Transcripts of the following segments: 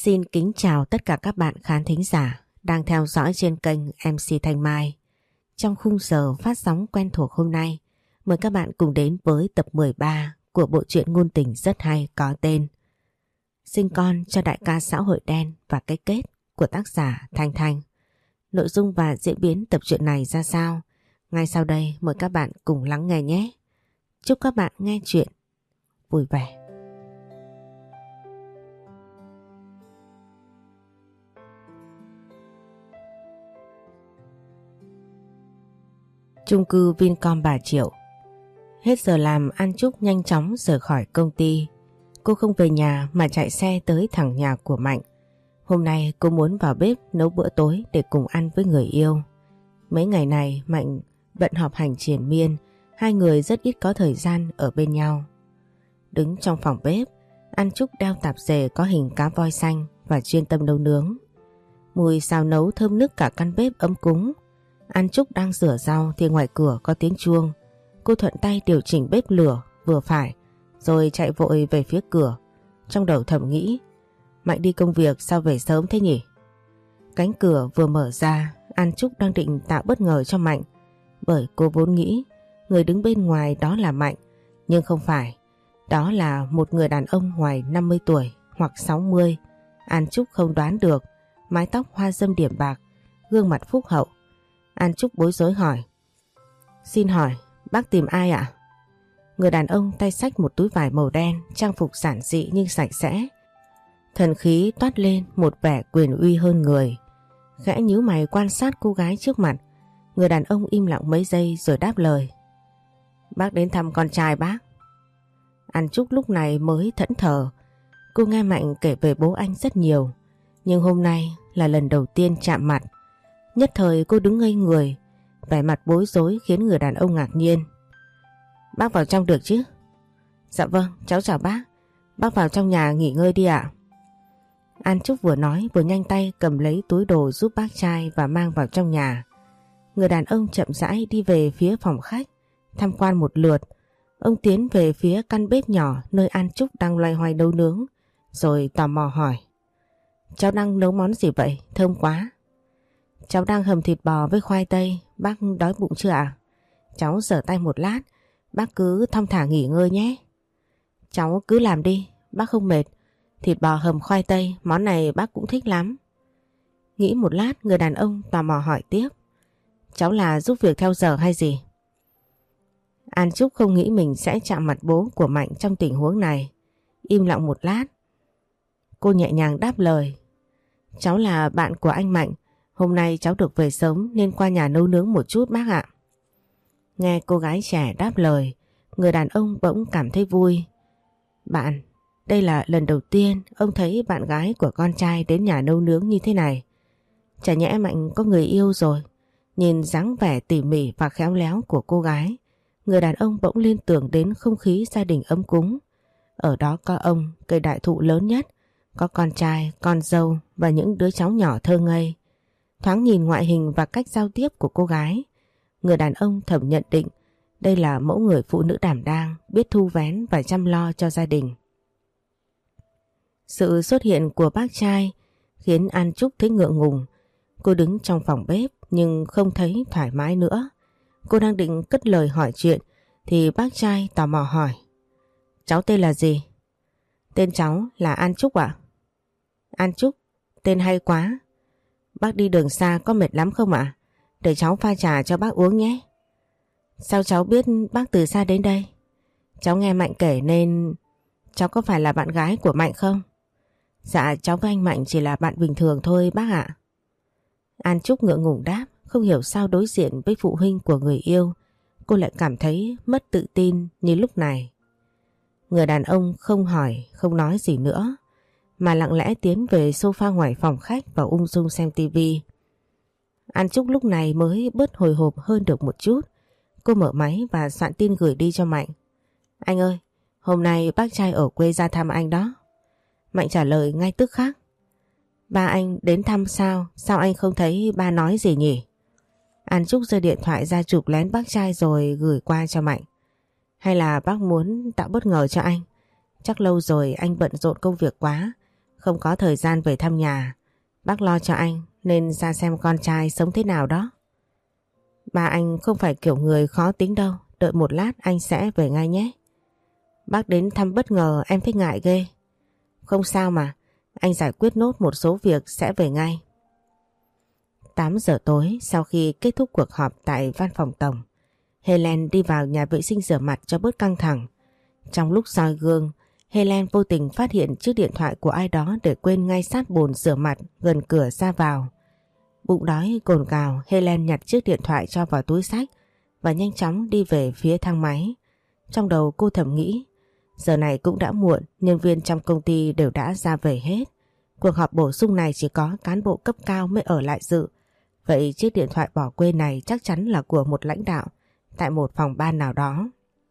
Xin kính chào tất cả các bạn khán thính giả đang theo dõi trên kênh MC Thanh Mai. Trong khung giờ phát sóng quen thuộc hôm nay, mời các bạn cùng đến với tập 13 của bộ truyện ngôn tình rất hay có tên Sinh con cho đại ca xã hội đen và cái kết của tác giả Thanh Thanh. Nội dung và diễn biến tập truyện này ra sao? Ngay sau đây mời các bạn cùng lắng nghe nhé. Chúc các bạn nghe chuyện vui vẻ. Chung cư Vincom Bà Triệu. Hết giờ làm, An Trúc nhanh chóng rời khỏi công ty. Cô không về nhà mà chạy xe tới thẳng nhà của Mạnh. Hôm nay cô muốn vào bếp nấu bữa tối để cùng ăn với người yêu. Mấy ngày này Mạnh bận họp hành triền miên, hai người rất ít có thời gian ở bên nhau. Đứng trong phòng bếp, An Trúc đeo tạp dề có hình cá voi xanh và chuyên tâm nấu nướng. Mùi xào nấu thơm nức cả căn bếp ấm cúng. An Trúc đang rửa rau thì ngoài cửa có tiếng chuông. Cô thuận tay điều chỉnh bếp lửa vừa phải rồi chạy vội về phía cửa. Trong đầu thầm nghĩ, Mạnh đi công việc sao về sớm thế nhỉ? Cánh cửa vừa mở ra, An Trúc đang định tạo bất ngờ cho Mạnh, bởi cô vốn nghĩ người đứng bên ngoài đó là Mạnh, nhưng không phải. Đó là một người đàn ông ngoài 50 tuổi hoặc 60. An Trúc không đoán được. Mái tóc hoa râm điểm bạc, gương mặt phúc hậu. An Trúc bối rối hỏi, xin hỏi bác tìm ai ạ? Người đàn ông tay xách một túi vải màu đen, trang phục giản dị nhưng sạch sẽ. Thần khí toát lên một vẻ quyền uy hơn người. Khẽ nhíu mày quan sát cô gái trước mặt. Người đàn ông im lặng mấy giây rồi đáp lời, bác đến thăm con trai bác. An Trúc lúc này mới thẫn thờ. Cô nghe Mạnh kể về bố anh rất nhiều, nhưng hôm nay là lần đầu tiên chạm mặt. Nhất thời cô đứng ngây người, vẻ mặt bối rối khiến người đàn ông ngạc nhiên. Bác vào trong được chứ? Dạ vâng, cháu chào bác. Bác vào trong nhà nghỉ ngơi đi ạ. An Trúc vừa nói vừa nhanh tay cầm lấy túi đồ giúp bác trai và mang vào trong nhà. Người đàn ông chậm rãi đi về phía phòng khách, tham quan một lượt. Ông tiến về phía căn bếp nhỏ nơi An Trúc đang loay hoay nấu nướng, rồi tò mò hỏi, cháu đang nấu món gì vậy? Thơm quá. Cháu đang hầm thịt bò với khoai tây, bác đói bụng chưa ạ? Cháu rửa tay một lát, bác cứ thong thả nghỉ ngơi nhé. Cháu cứ làm đi, bác không mệt. Thịt bò hầm khoai tây, món này bác cũng thích lắm. Nghĩ một lát, người đàn ông tò mò hỏi tiếp, cháu là giúp việc theo giờ hay gì? An Trúc không nghĩ mình sẽ chạm mặt bố của Mạnh trong tình huống này. Im lặng một lát, cô nhẹ nhàng đáp lời, cháu là bạn của anh Mạnh. Hôm nay cháu được về sớm nên qua nhà nấu nướng một chút bác ạ. Nghe cô gái trẻ đáp lời, người đàn ông bỗng cảm thấy vui. Bạn, đây là lần đầu tiên ông thấy bạn gái của con trai đến nhà nấu nướng như thế này. Chả nhẽ Mạnh có người yêu rồi? Nhìn dáng vẻ tỉ mỉ và khéo léo của cô gái, người đàn ông bỗng liên tưởng đến không khí gia đình ấm cúng. Ở đó có ông, cây đại thụ lớn nhất, có con trai, con dâu và những đứa cháu nhỏ thơ ngây. Thoáng nhìn ngoại hình và cách giao tiếp của cô gái, người đàn ông thầm nhận định đây là mẫu người phụ nữ đảm đang, biết thu vén và chăm lo cho gia đình. Sự xuất hiện của bác trai khiến An Trúc thấy ngượng ngùng. Cô đứng trong phòng bếp nhưng không thấy thoải mái nữa. Cô đang định cất lời hỏi chuyện thì bác trai tò mò hỏi, cháu tên là gì? Tên cháu là An Trúc ạ. An Trúc, tên hay quá. Bác đi đường xa có mệt lắm không ạ? Để cháu pha trà cho bác uống nhé. Sao cháu biết bác từ xa đến đây? Cháu nghe Mạnh kể nên... Cháu có phải là bạn gái của Mạnh không? Dạ, cháu với anh Mạnh chỉ là bạn bình thường thôi bác ạ. An Trúc ngượng ngùng đáp, không hiểu sao đối diện với phụ huynh của người yêu, cô lại cảm thấy mất tự tin như lúc này. Người đàn ông không hỏi, không nói gì nữa, mà lặng lẽ tiến về sofa ngoài phòng khách và ung dung xem tivi. An Trúc lúc này mới bớt hồi hộp hơn được một chút. Cô mở máy và soạn tin gửi đi cho Mạnh. Anh ơi, hôm nay bác trai ở quê ra thăm anh đó. Mạnh trả lời ngay tức khắc. Ba anh đến thăm sao? Sao anh không thấy ba nói gì nhỉ? An Trúc giơ điện thoại ra chụp lén bác trai rồi gửi qua cho Mạnh. Hay là bác muốn tạo bất ngờ cho anh? Chắc lâu rồi anh bận rộn công việc quá, Không có thời gian về thăm nhà. Bác lo cho anh nên ra xem con trai sống thế nào đó. Ba anh không phải kiểu người khó tính đâu. Đợi một lát anh sẽ về ngay nhé. Bác đến thăm bất ngờ em thấy ngại ghê. Không sao mà. Anh giải quyết nốt một số việc sẽ về ngay. 8 giờ tối sau khi kết thúc cuộc họp tại văn phòng tổng, Helen đi vào nhà vệ sinh rửa mặt cho bớt căng thẳng. Trong lúc soi gương, Helen vô tình phát hiện chiếc điện thoại của ai đó để quên ngay sát bồn rửa mặt gần cửa ra vào. Bụng đói cồn cào, Helen nhặt chiếc điện thoại cho vào túi xách và nhanh chóng đi về phía thang máy. Trong đầu cô thầm nghĩ, giờ này cũng đã muộn, nhân viên trong công ty đều đã ra về hết. Cuộc họp bổ sung này chỉ có cán bộ cấp cao mới ở lại dự. Vậy chiếc điện thoại bỏ quên này chắc chắn là của một lãnh đạo tại một phòng ban nào đó.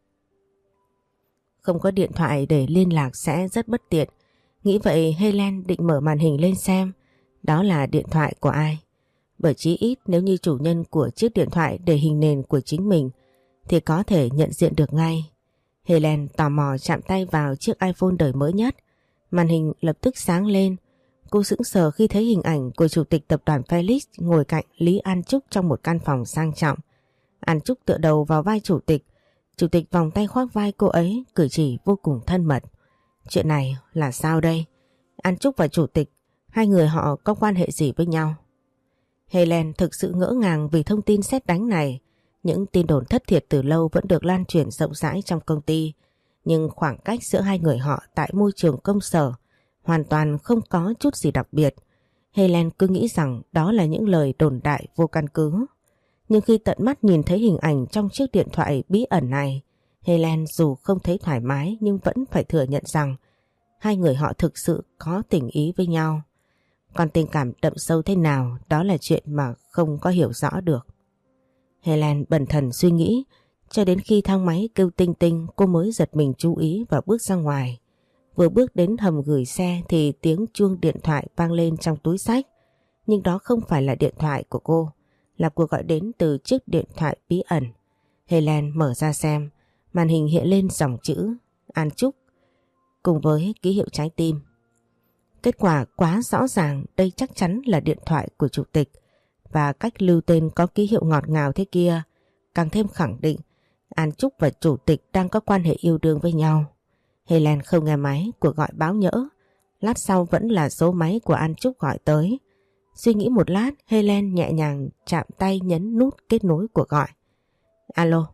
Không có điện thoại để liên lạc sẽ rất bất tiện. Nghĩ vậy Helen định mở màn hình lên xem đó là điện thoại của ai. Bởi chí ít nếu như chủ nhân của chiếc điện thoại để hình nền của chính mình thì có thể nhận diện được ngay. Helen tò mò chạm tay vào chiếc iPhone đời mới nhất. Màn hình lập tức sáng lên. Cô sững sờ khi thấy hình ảnh của chủ tịch tập đoàn Felix ngồi cạnh Lý An Trúc trong một căn phòng sang trọng. An Trúc tựa đầu vào vai chủ tịch. Chủ tịch vòng tay khoác vai cô ấy, cử chỉ vô cùng thân mật. Chuyện này là sao đây? An Trúc và chủ tịch, hai người họ có quan hệ gì với nhau? Helen thực sự ngỡ ngàng vì thông tin sét đánh này. Những tin đồn thất thiệt từ lâu vẫn được lan truyền rộng rãi trong công ty. Nhưng khoảng cách giữa hai người họ tại môi trường công sở hoàn toàn không có chút gì đặc biệt. Helen cứ nghĩ rằng đó là những lời đồn đại vô căn cứ. Nhưng khi tận mắt nhìn thấy hình ảnh trong chiếc điện thoại bí ẩn này, Helen dù không thấy thoải mái nhưng vẫn phải thừa nhận rằng hai người họ thực sự có tình ý với nhau. Còn tình cảm đậm sâu thế nào đó là chuyện mà không có hiểu rõ được. Helen bần thần suy nghĩ cho đến khi thang máy kêu tinh tinh cô mới giật mình chú ý và bước ra ngoài. Vừa bước đến hầm gửi xe thì tiếng chuông điện thoại vang lên trong túi xách. Nhưng đó không phải là điện thoại của cô, là cuộc gọi đến từ chiếc điện thoại bí ẩn. Helen mở ra xem, màn hình hiện lên dòng chữ An Trúc cùng với ký hiệu trái tim. Kết quả quá rõ ràng, đây chắc chắn là điện thoại của chủ tịch và cách lưu tên có ký hiệu ngọt ngào thế kia càng thêm khẳng định An Trúc và chủ tịch đang có quan hệ yêu đương với nhau. Helen không nghe máy, cuộc gọi báo nhỡ. Lát sau vẫn là số máy của An Trúc gọi tới. Suy nghĩ một lát, Helen nhẹ nhàng chạm tay nhấn nút kết nối cuộc gọi. Alo.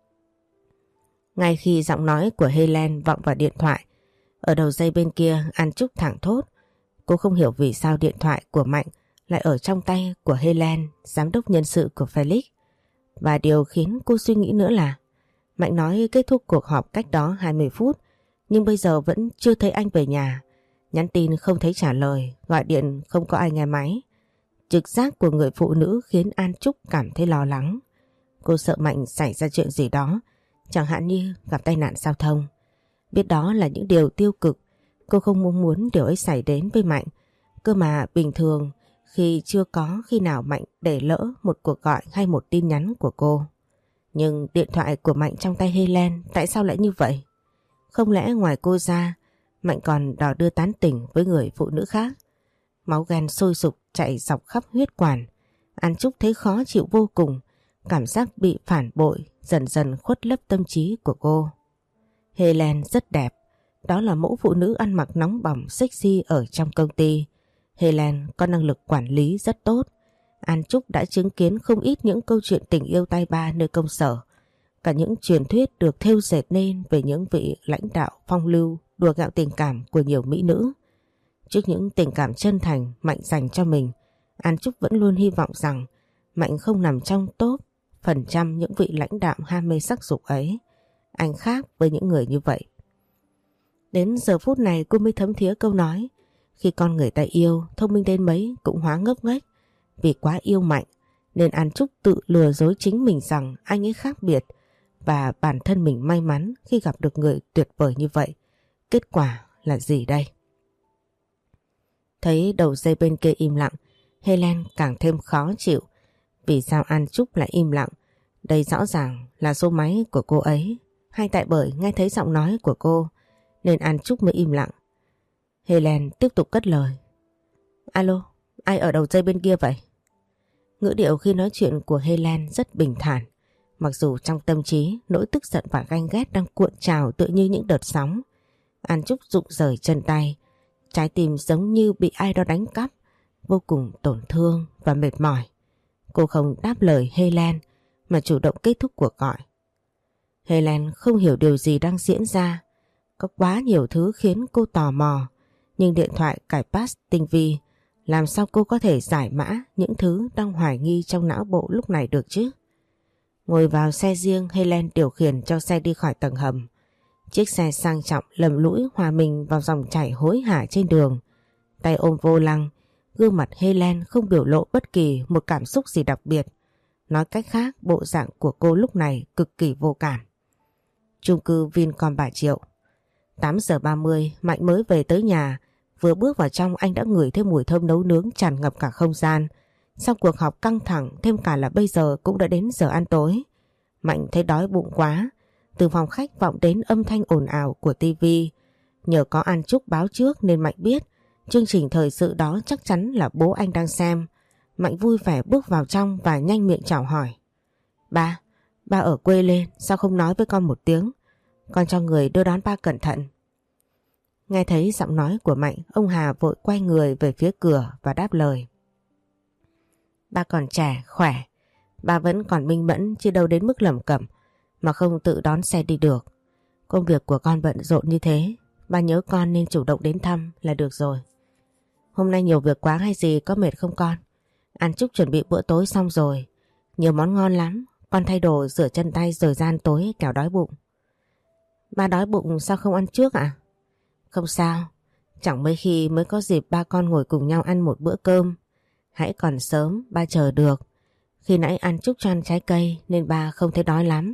Ngay khi giọng nói của Helen vọng vào điện thoại, ở đầu dây bên kia An Trúc thảng thốt. Cô không hiểu vì sao điện thoại của Mạnh lại ở trong tay của Helen, giám đốc nhân sự của Felix. Và điều khiến cô suy nghĩ nữa là Mạnh nói kết thúc cuộc họp cách đó 20 phút, nhưng bây giờ vẫn chưa thấy anh về nhà. Nhắn tin không thấy trả lời, gọi điện không có ai nghe máy. Trực giác của người phụ nữ khiến An Trúc cảm thấy lo lắng. Cô sợ Mạnh xảy ra chuyện gì đó, chẳng hạn như gặp tai nạn giao thông. Biết đó là những điều tiêu cực, cô không muốn điều ấy xảy đến với Mạnh. Cơ mà bình thường chưa có khi nào Mạnh để lỡ một cuộc gọi hay một tin nhắn của cô. Nhưng điện thoại của Mạnh trong tay Helen tại sao lại như vậy? Không lẽ ngoài cô ra, Mạnh còn đò đưa tán tỉnh với người phụ nữ khác? Máu ghen sôi sục chạy dọc khắp huyết quản. An Trúc thấy khó chịu vô cùng, cảm giác bị phản bội dần dần khuất lấp tâm trí của cô. Helen rất đẹp, đó là mẫu phụ nữ ăn mặc nóng bỏng sexy ở trong công ty. Helen có năng lực quản lý rất tốt. An Trúc đã chứng kiến không ít những câu chuyện tình yêu tay ba nơi công sở. Cả những truyền thuyết được thêu dệt nên về những vị lãnh đạo phong lưu đùa gạo tình cảm của nhiều mỹ nữ. Trước những tình cảm chân thành Mạnh dành cho mình, An Trúc vẫn luôn hy vọng rằng Mạnh không nằm trong top phần trăm những vị lãnh đạo ham mê sắc dục ấy. Anh khác với những người như vậy. Đến giờ phút này cô mới thấm thía câu nói, khi con người ta yêu, thông minh đến mấy cũng hóa ngốc nghếch. Vì quá yêu Mạnh nên An Trúc tự lừa dối chính mình rằng anh ấy khác biệt và bản thân mình may mắn khi gặp được người tuyệt vời như vậy. Kết quả là gì đây? Thấy đầu dây bên kia im lặng, Helen càng thêm khó chịu. Vì sao An Trúc lại im lặng? Đây rõ ràng là số máy của cô ấy. Hay tại bởi nghe thấy giọng nói của cô nên An Trúc mới im lặng? Helen tiếp tục cất lời. Alo, ai ở đầu dây bên kia vậy? Ngữ điệu khi nói chuyện của Helen rất bình thản. Mặc dù trong tâm trí nỗi tức giận và ganh ghét đang cuộn trào tựa như những đợt sóng. An Trúc rụng rời chân tay. Trái tim giống như bị ai đó đánh cắp. Vô cùng tổn thương và mệt mỏi. Cô không đáp lời Helen mà chủ động kết thúc cuộc gọi. Helen không hiểu điều gì đang diễn ra. Có quá nhiều thứ khiến cô tò mò. Nhưng điện thoại cài pass tinh vi, làm sao cô có thể giải mã những thứ đang hoài nghi trong não bộ lúc này được chứ? Ngồi vào xe riêng, Helen điều khiển cho xe đi khỏi tầng hầm. Chiếc xe sang trọng lầm lũi hòa mình vào dòng chảy hối hả trên đường. Tay ôm vô lăng, gương mặt Helen không biểu lộ bất kỳ một cảm xúc gì đặc biệt. Nói cách khác, bộ dạng của cô lúc này cực kỳ vô cảm. Chung cư Vincom Bà Triệu. 8 giờ 30, Mạnh mới về tới nhà. Vừa bước vào trong anh đã ngửi thấy mùi thơm nấu nướng tràn ngập cả không gian. Sau cuộc họp căng thẳng, thêm cả là bây giờ cũng đã đến giờ ăn tối. Mạnh thấy đói bụng quá. Từ phòng khách vọng đến âm thanh ồn ào của tivi. Nhờ có An Trúc báo trước nên Mạnh biết chương trình thời sự đó chắc chắn là bố anh đang xem. Mạnh vui vẻ bước vào trong và nhanh miệng chào hỏi. Ba ở quê lên, sao không nói với con một tiếng? Con cho người đưa đón ba cẩn thận. Nghe thấy giọng nói của Mạnh, ông Hà vội quay người về phía cửa và đáp lời. Ba còn trẻ, khỏe. Ba vẫn còn minh mẫn chứ đâu đến mức lẩm cẩm mà không tự đón xe đi được. Công việc của con bận rộn như thế, ba nhớ con nên chủ động đến thăm là được rồi. Hôm nay nhiều việc quá hay gì, có mệt không con? An Trúc chuẩn bị bữa tối xong rồi. Nhiều món ngon lắm. Con thay đồ rửa chân tay rồi ra ăn tối kẻo đói bụng. Ba đói bụng sao không ăn trước ạ? Không sao. Chẳng mấy khi mới có dịp ba con ngồi cùng nhau ăn một bữa cơm. Hãy còn sớm, ba chờ được. Khi nãy An Trúc cho ăn trái cây nên ba không thấy đói lắm.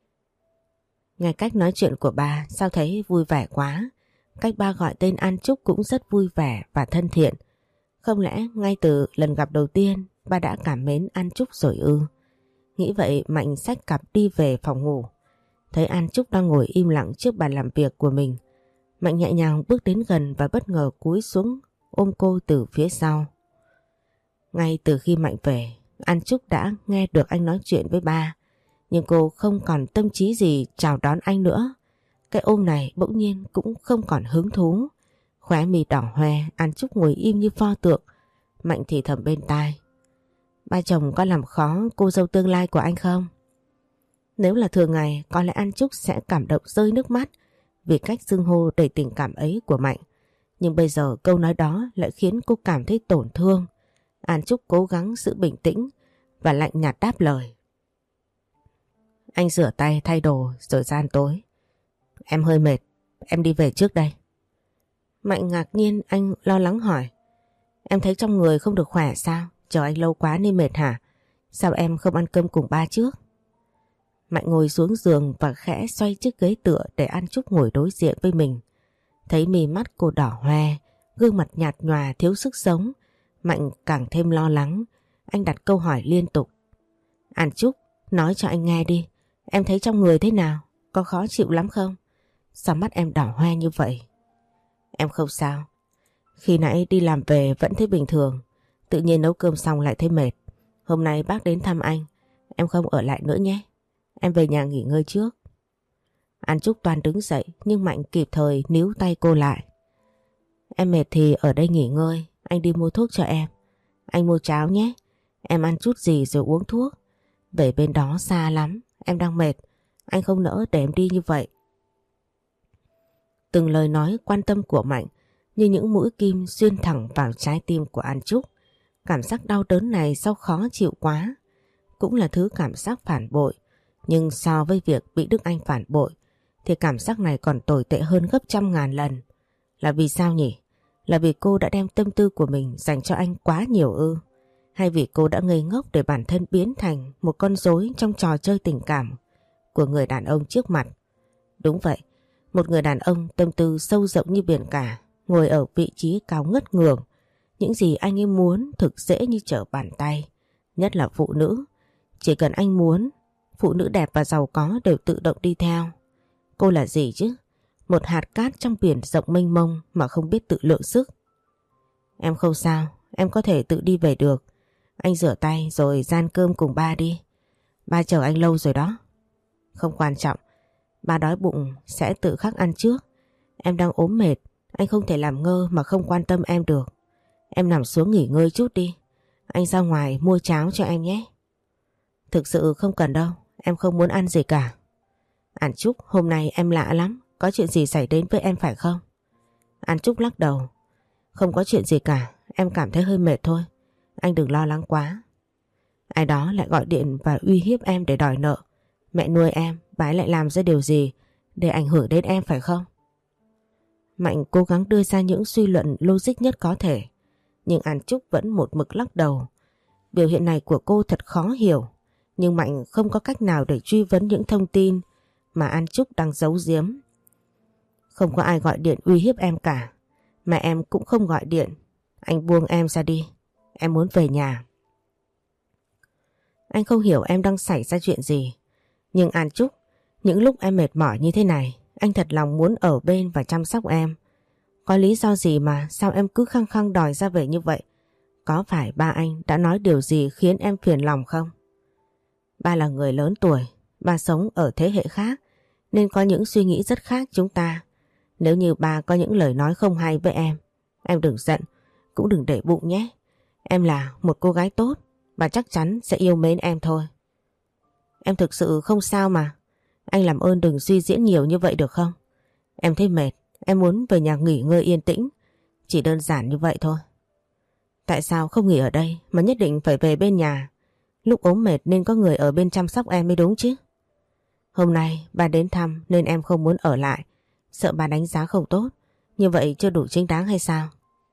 Nghe cách nói chuyện của bà sao thấy vui vẻ quá. Cách ba gọi tên An Trúc cũng rất vui vẻ và thân thiện. Không lẽ ngay từ lần gặp đầu tiên ba đã cảm mến An Trúc rồi ư? Nghĩ vậy Mạnh xách cặp đi về phòng ngủ. Thấy An Trúc đang ngồi im lặng trước bàn làm việc của mình. Mạnh nhẹ nhàng bước đến gần và bất ngờ cúi xuống ôm cô từ phía sau. Ngay từ khi Mạnh về, An Trúc đã nghe được anh nói chuyện với ba. Nhưng cô không còn tâm trí gì chào đón anh nữa. Cái ôm này bỗng nhiên cũng không còn hứng thú. Khóe mi đỏ hoe, An Trúc ngồi im như pho tượng. Mạnh thì thầm bên tai. Ba chồng có làm khó cô dâu tương lai của anh không? Nếu là thường ngày, có lẽ An Trúc sẽ cảm động rơi nước mắt vì cách xưng hô đầy tình cảm ấy của Mạnh. Nhưng bây giờ câu nói đó lại khiến cô cảm thấy tổn thương. An Trúc cố gắng giữ bình tĩnh và lạnh nhạt đáp lời. Anh rửa tay thay đồ rồi ra ăn tối. Em hơi mệt, em đi về trước đây. Mạnh ngạc nhiên, anh lo lắng hỏi. Em thấy trong người không được khỏe sao? Chờ anh lâu quá nên mệt hả? Sao em không ăn cơm cùng ba trước? Mạnh ngồi xuống giường và khẽ xoay chiếc ghế tựa để An Trúc ngồi đối diện với mình. Thấy mí mắt cô đỏ hoe, gương mặt nhạt nhòa thiếu sức sống. Mạnh càng thêm lo lắng. Anh đặt câu hỏi liên tục. An Trúc, nói cho anh nghe đi. Em thấy trong người thế nào? Có khó chịu lắm không? Sao mắt em đỏ hoe như vậy? Em không sao. Khi nãy đi làm về vẫn thấy bình thường. Tự nhiên nấu cơm xong lại thấy mệt. Hôm nay bác đến thăm anh. Em không ở lại nữa nhé. Em về nhà nghỉ ngơi trước. An Trúc toan đứng dậy nhưng Mạnh kịp thời níu tay cô lại. Em mệt thì ở đây nghỉ ngơi. Anh đi mua thuốc cho em. Anh mua cháo nhé. Em ăn chút gì rồi uống thuốc. Về bên đó xa lắm. Em đang mệt. Anh không nỡ để em đi như vậy. Từng lời nói quan tâm của Mạnh như những mũi kim xuyên thẳng vào trái tim của An Trúc. Cảm giác đau đớn này sao khó chịu quá. Cũng là thứ cảm giác phản bội. Nhưng so với việc bị Đức Anh phản bội thì cảm giác này còn tồi tệ hơn gấp trăm ngàn lần. Là vì sao nhỉ? Là vì cô đã đem tâm tư của mình dành cho anh quá nhiều ư? Hay vì cô đã ngây ngốc để bản thân biến thành một con rối trong trò chơi tình cảm của người đàn ông trước mặt? Đúng vậy, một người đàn ông tâm tư sâu rộng như biển cả, ngồi ở vị trí cao ngất ngường. Những gì anh ấy muốn thực dễ như trở bàn tay, nhất là phụ nữ. Chỉ cần anh muốn, phụ nữ đẹp và giàu có đều tự động đi theo. Cô là gì chứ? một hạt cát trong biển rộng mênh mông mà không biết tự lượng sức. Em không sao, em có thể tự đi về được. Anh rửa tay rồi ra ăn cơm cùng ba đi. Ba chờ anh lâu rồi đó. Không quan trọng, ba đói bụng sẽ tự khắc ăn trước. Em đang ốm mệt, anh không thể làm ngơ mà không quan tâm em được. Em nằm xuống nghỉ ngơi chút đi. Anh ra ngoài mua cháo cho em nhé. Thực sự không cần đâu, em không muốn ăn gì cả. An Trúc, hôm nay em lạ lắm, có chuyện gì xảy đến với em phải không? An Trúc lắc đầu. Không có chuyện gì cả, em cảm thấy hơi mệt thôi. Anh đừng lo lắng quá. Ai đó lại gọi điện và uy hiếp em để đòi nợ. Mẹ nuôi em, bà ấy lại làm ra điều gì để ảnh hưởng đến em phải không? Mạnh cố gắng đưa ra những suy luận logic nhất có thể. Nhưng An Trúc vẫn một mực lắc đầu. Biểu hiện này của cô thật khó hiểu. Nhưng Mạnh không có cách nào để truy vấn những thông tin mà An Trúc đang giấu giếm. Không có ai gọi điện uy hiếp em cả. Mẹ em cũng không gọi điện. Anh buông em ra đi. Em muốn về nhà. Anh không hiểu em đang xảy ra chuyện gì. Nhưng An Trúc, những lúc em mệt mỏi như thế này, anh thật lòng muốn ở bên và chăm sóc em. Có lý do gì mà sao em cứ khăng khăng đòi ra về như vậy? Có phải ba anh đã nói điều gì khiến em phiền lòng không? Ba là người lớn tuổi, ba sống ở thế hệ khác nên có những suy nghĩ rất khác chúng ta. Nếu như ba có những lời nói không hay với em đừng giận, cũng đừng để bụng nhé. Em là một cô gái tốt, bà chắc chắn sẽ yêu mến em thôi. Em thực sự không sao mà. Anh làm ơn đừng suy diễn nhiều như vậy được không? Em thấy mệt, em muốn về nhà nghỉ ngơi yên tĩnh. Chỉ đơn giản như vậy thôi. Tại sao không nghỉ ở đây mà nhất định phải về bên nhà? Lúc ốm mệt nên có người ở bên chăm sóc em mới đúng chứ. Hôm nay ba đến thăm nên em không muốn ở lại. Sợ bà đánh giá không tốt. Như vậy chưa đủ chính đáng hay sao?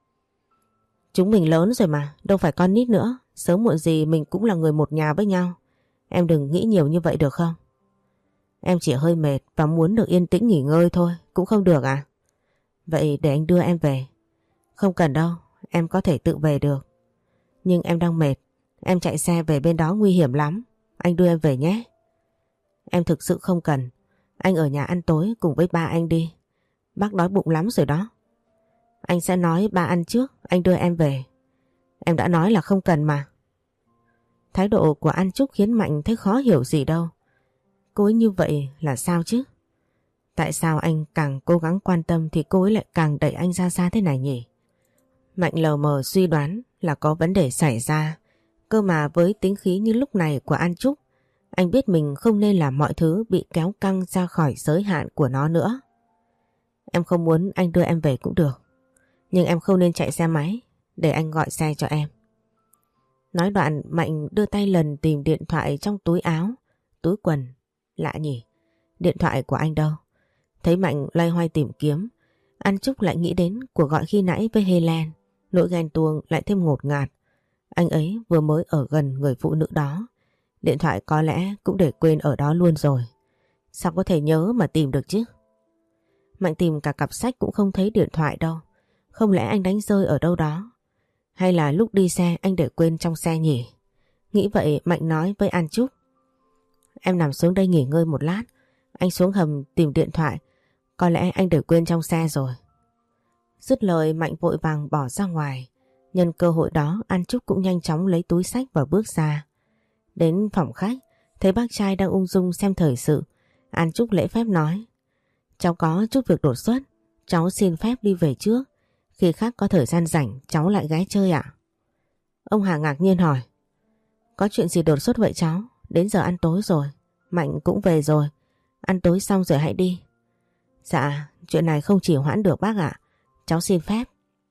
Chúng mình lớn rồi mà, đâu phải con nít nữa. Sớm muộn gì mình cũng là người một nhà với nhau. Em đừng nghĩ nhiều như vậy được không? Em chỉ hơi mệt và muốn được yên tĩnh nghỉ ngơi thôi, cũng không được à? Vậy để anh đưa em về. Không cần đâu, em có thể tự về được. Nhưng em đang mệt, em chạy xe về bên đó nguy hiểm lắm. Anh đưa em về nhé. Em thực sự không cần. Anh ở nhà ăn tối cùng với ba anh đi. Bác đói bụng lắm rồi đó. Anh sẽ nói ba ăn trước, anh đưa em về. Em đã nói là không cần mà. Thái độ của An Trúc khiến Mạnh thấy khó hiểu gì đâu. Cô ấy như vậy là sao chứ? Tại sao anh càng cố gắng quan tâm thì cô ấy lại càng đẩy anh ra xa thế này nhỉ? Mạnh lờ mờ suy đoán là có vấn đề xảy ra. Cơ mà với tính khí như lúc này của An Trúc, anh biết mình không nên làm mọi thứ bị kéo căng ra khỏi giới hạn của nó nữa. Em không muốn anh đưa em về cũng được. Nhưng em không nên chạy xe máy, để anh gọi xe cho em. Nói đoạn Mạnh đưa tay lần tìm điện thoại trong túi áo, túi quần. Lạ nhỉ, điện thoại của anh đâu? Thấy Mạnh loay hoay tìm kiếm, An Trúc lại nghĩ đến cuộc gọi khi nãy với Helen. Nỗi ghen tuông lại thêm ngột ngạt. Anh ấy vừa mới ở gần người phụ nữ đó. Điện thoại có lẽ cũng để quên ở đó luôn rồi. Sao có thể nhớ mà tìm được chứ? Mạnh tìm cả cặp sách cũng không thấy điện thoại đâu. Không lẽ anh đánh rơi ở đâu đó? Hay là lúc đi xe anh để quên trong xe nhỉ? Nghĩ vậy Mạnh nói với An Trúc. Em nằm xuống đây nghỉ ngơi một lát. Anh xuống hầm tìm điện thoại. Có lẽ anh để quên trong xe rồi. Dứt lời Mạnh vội vàng bỏ ra ngoài. Nhân cơ hội đó An Trúc cũng nhanh chóng lấy túi xách và bước ra. Đến phòng khách, thấy bác trai đang ung dung xem thời sự. An Trúc lễ phép nói. Cháu có chút việc đột xuất. Cháu xin phép đi về trước. Khi khác có thời gian rảnh cháu lại ghé chơi ạ. Ông Hà ngạc nhiên hỏi. Có chuyện gì đột xuất vậy cháu? Đến giờ ăn tối rồi. Mạnh cũng về rồi. Ăn tối xong rồi hãy đi. Dạ, chuyện này không chỉ hoãn được bác ạ. Cháu xin phép.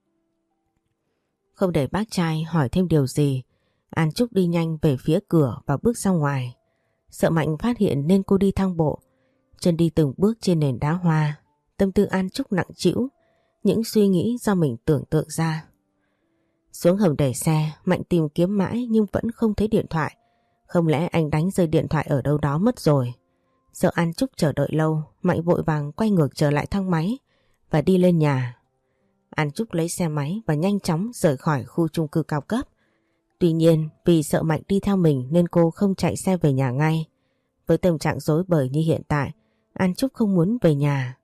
Không để bác trai hỏi thêm điều gì, An Trúc đi nhanh về phía cửa và bước ra ngoài. Sợ Mạnh phát hiện nên cô đi thang bộ. Chân đi từng bước trên nền đá hoa. Tâm tư An Trúc nặng trĩu. Những suy nghĩ do mình tưởng tượng ra. Xuống hầm để xe, Mạnh tìm kiếm mãi nhưng vẫn không thấy điện thoại. Không lẽ anh đánh rơi điện thoại ở đâu đó mất rồi? Sợ An Trúc chờ đợi lâu, Mạnh vội vàng quay ngược trở lại thang máy và đi lên nhà. An Trúc lấy xe máy và nhanh chóng rời khỏi khu chung cư cao cấp. Tuy nhiên vì sợ Mạnh đi theo mình nên cô không chạy xe về nhà ngay. Với tâm trạng rối bời như hiện tại, An Trúc không muốn về nhà.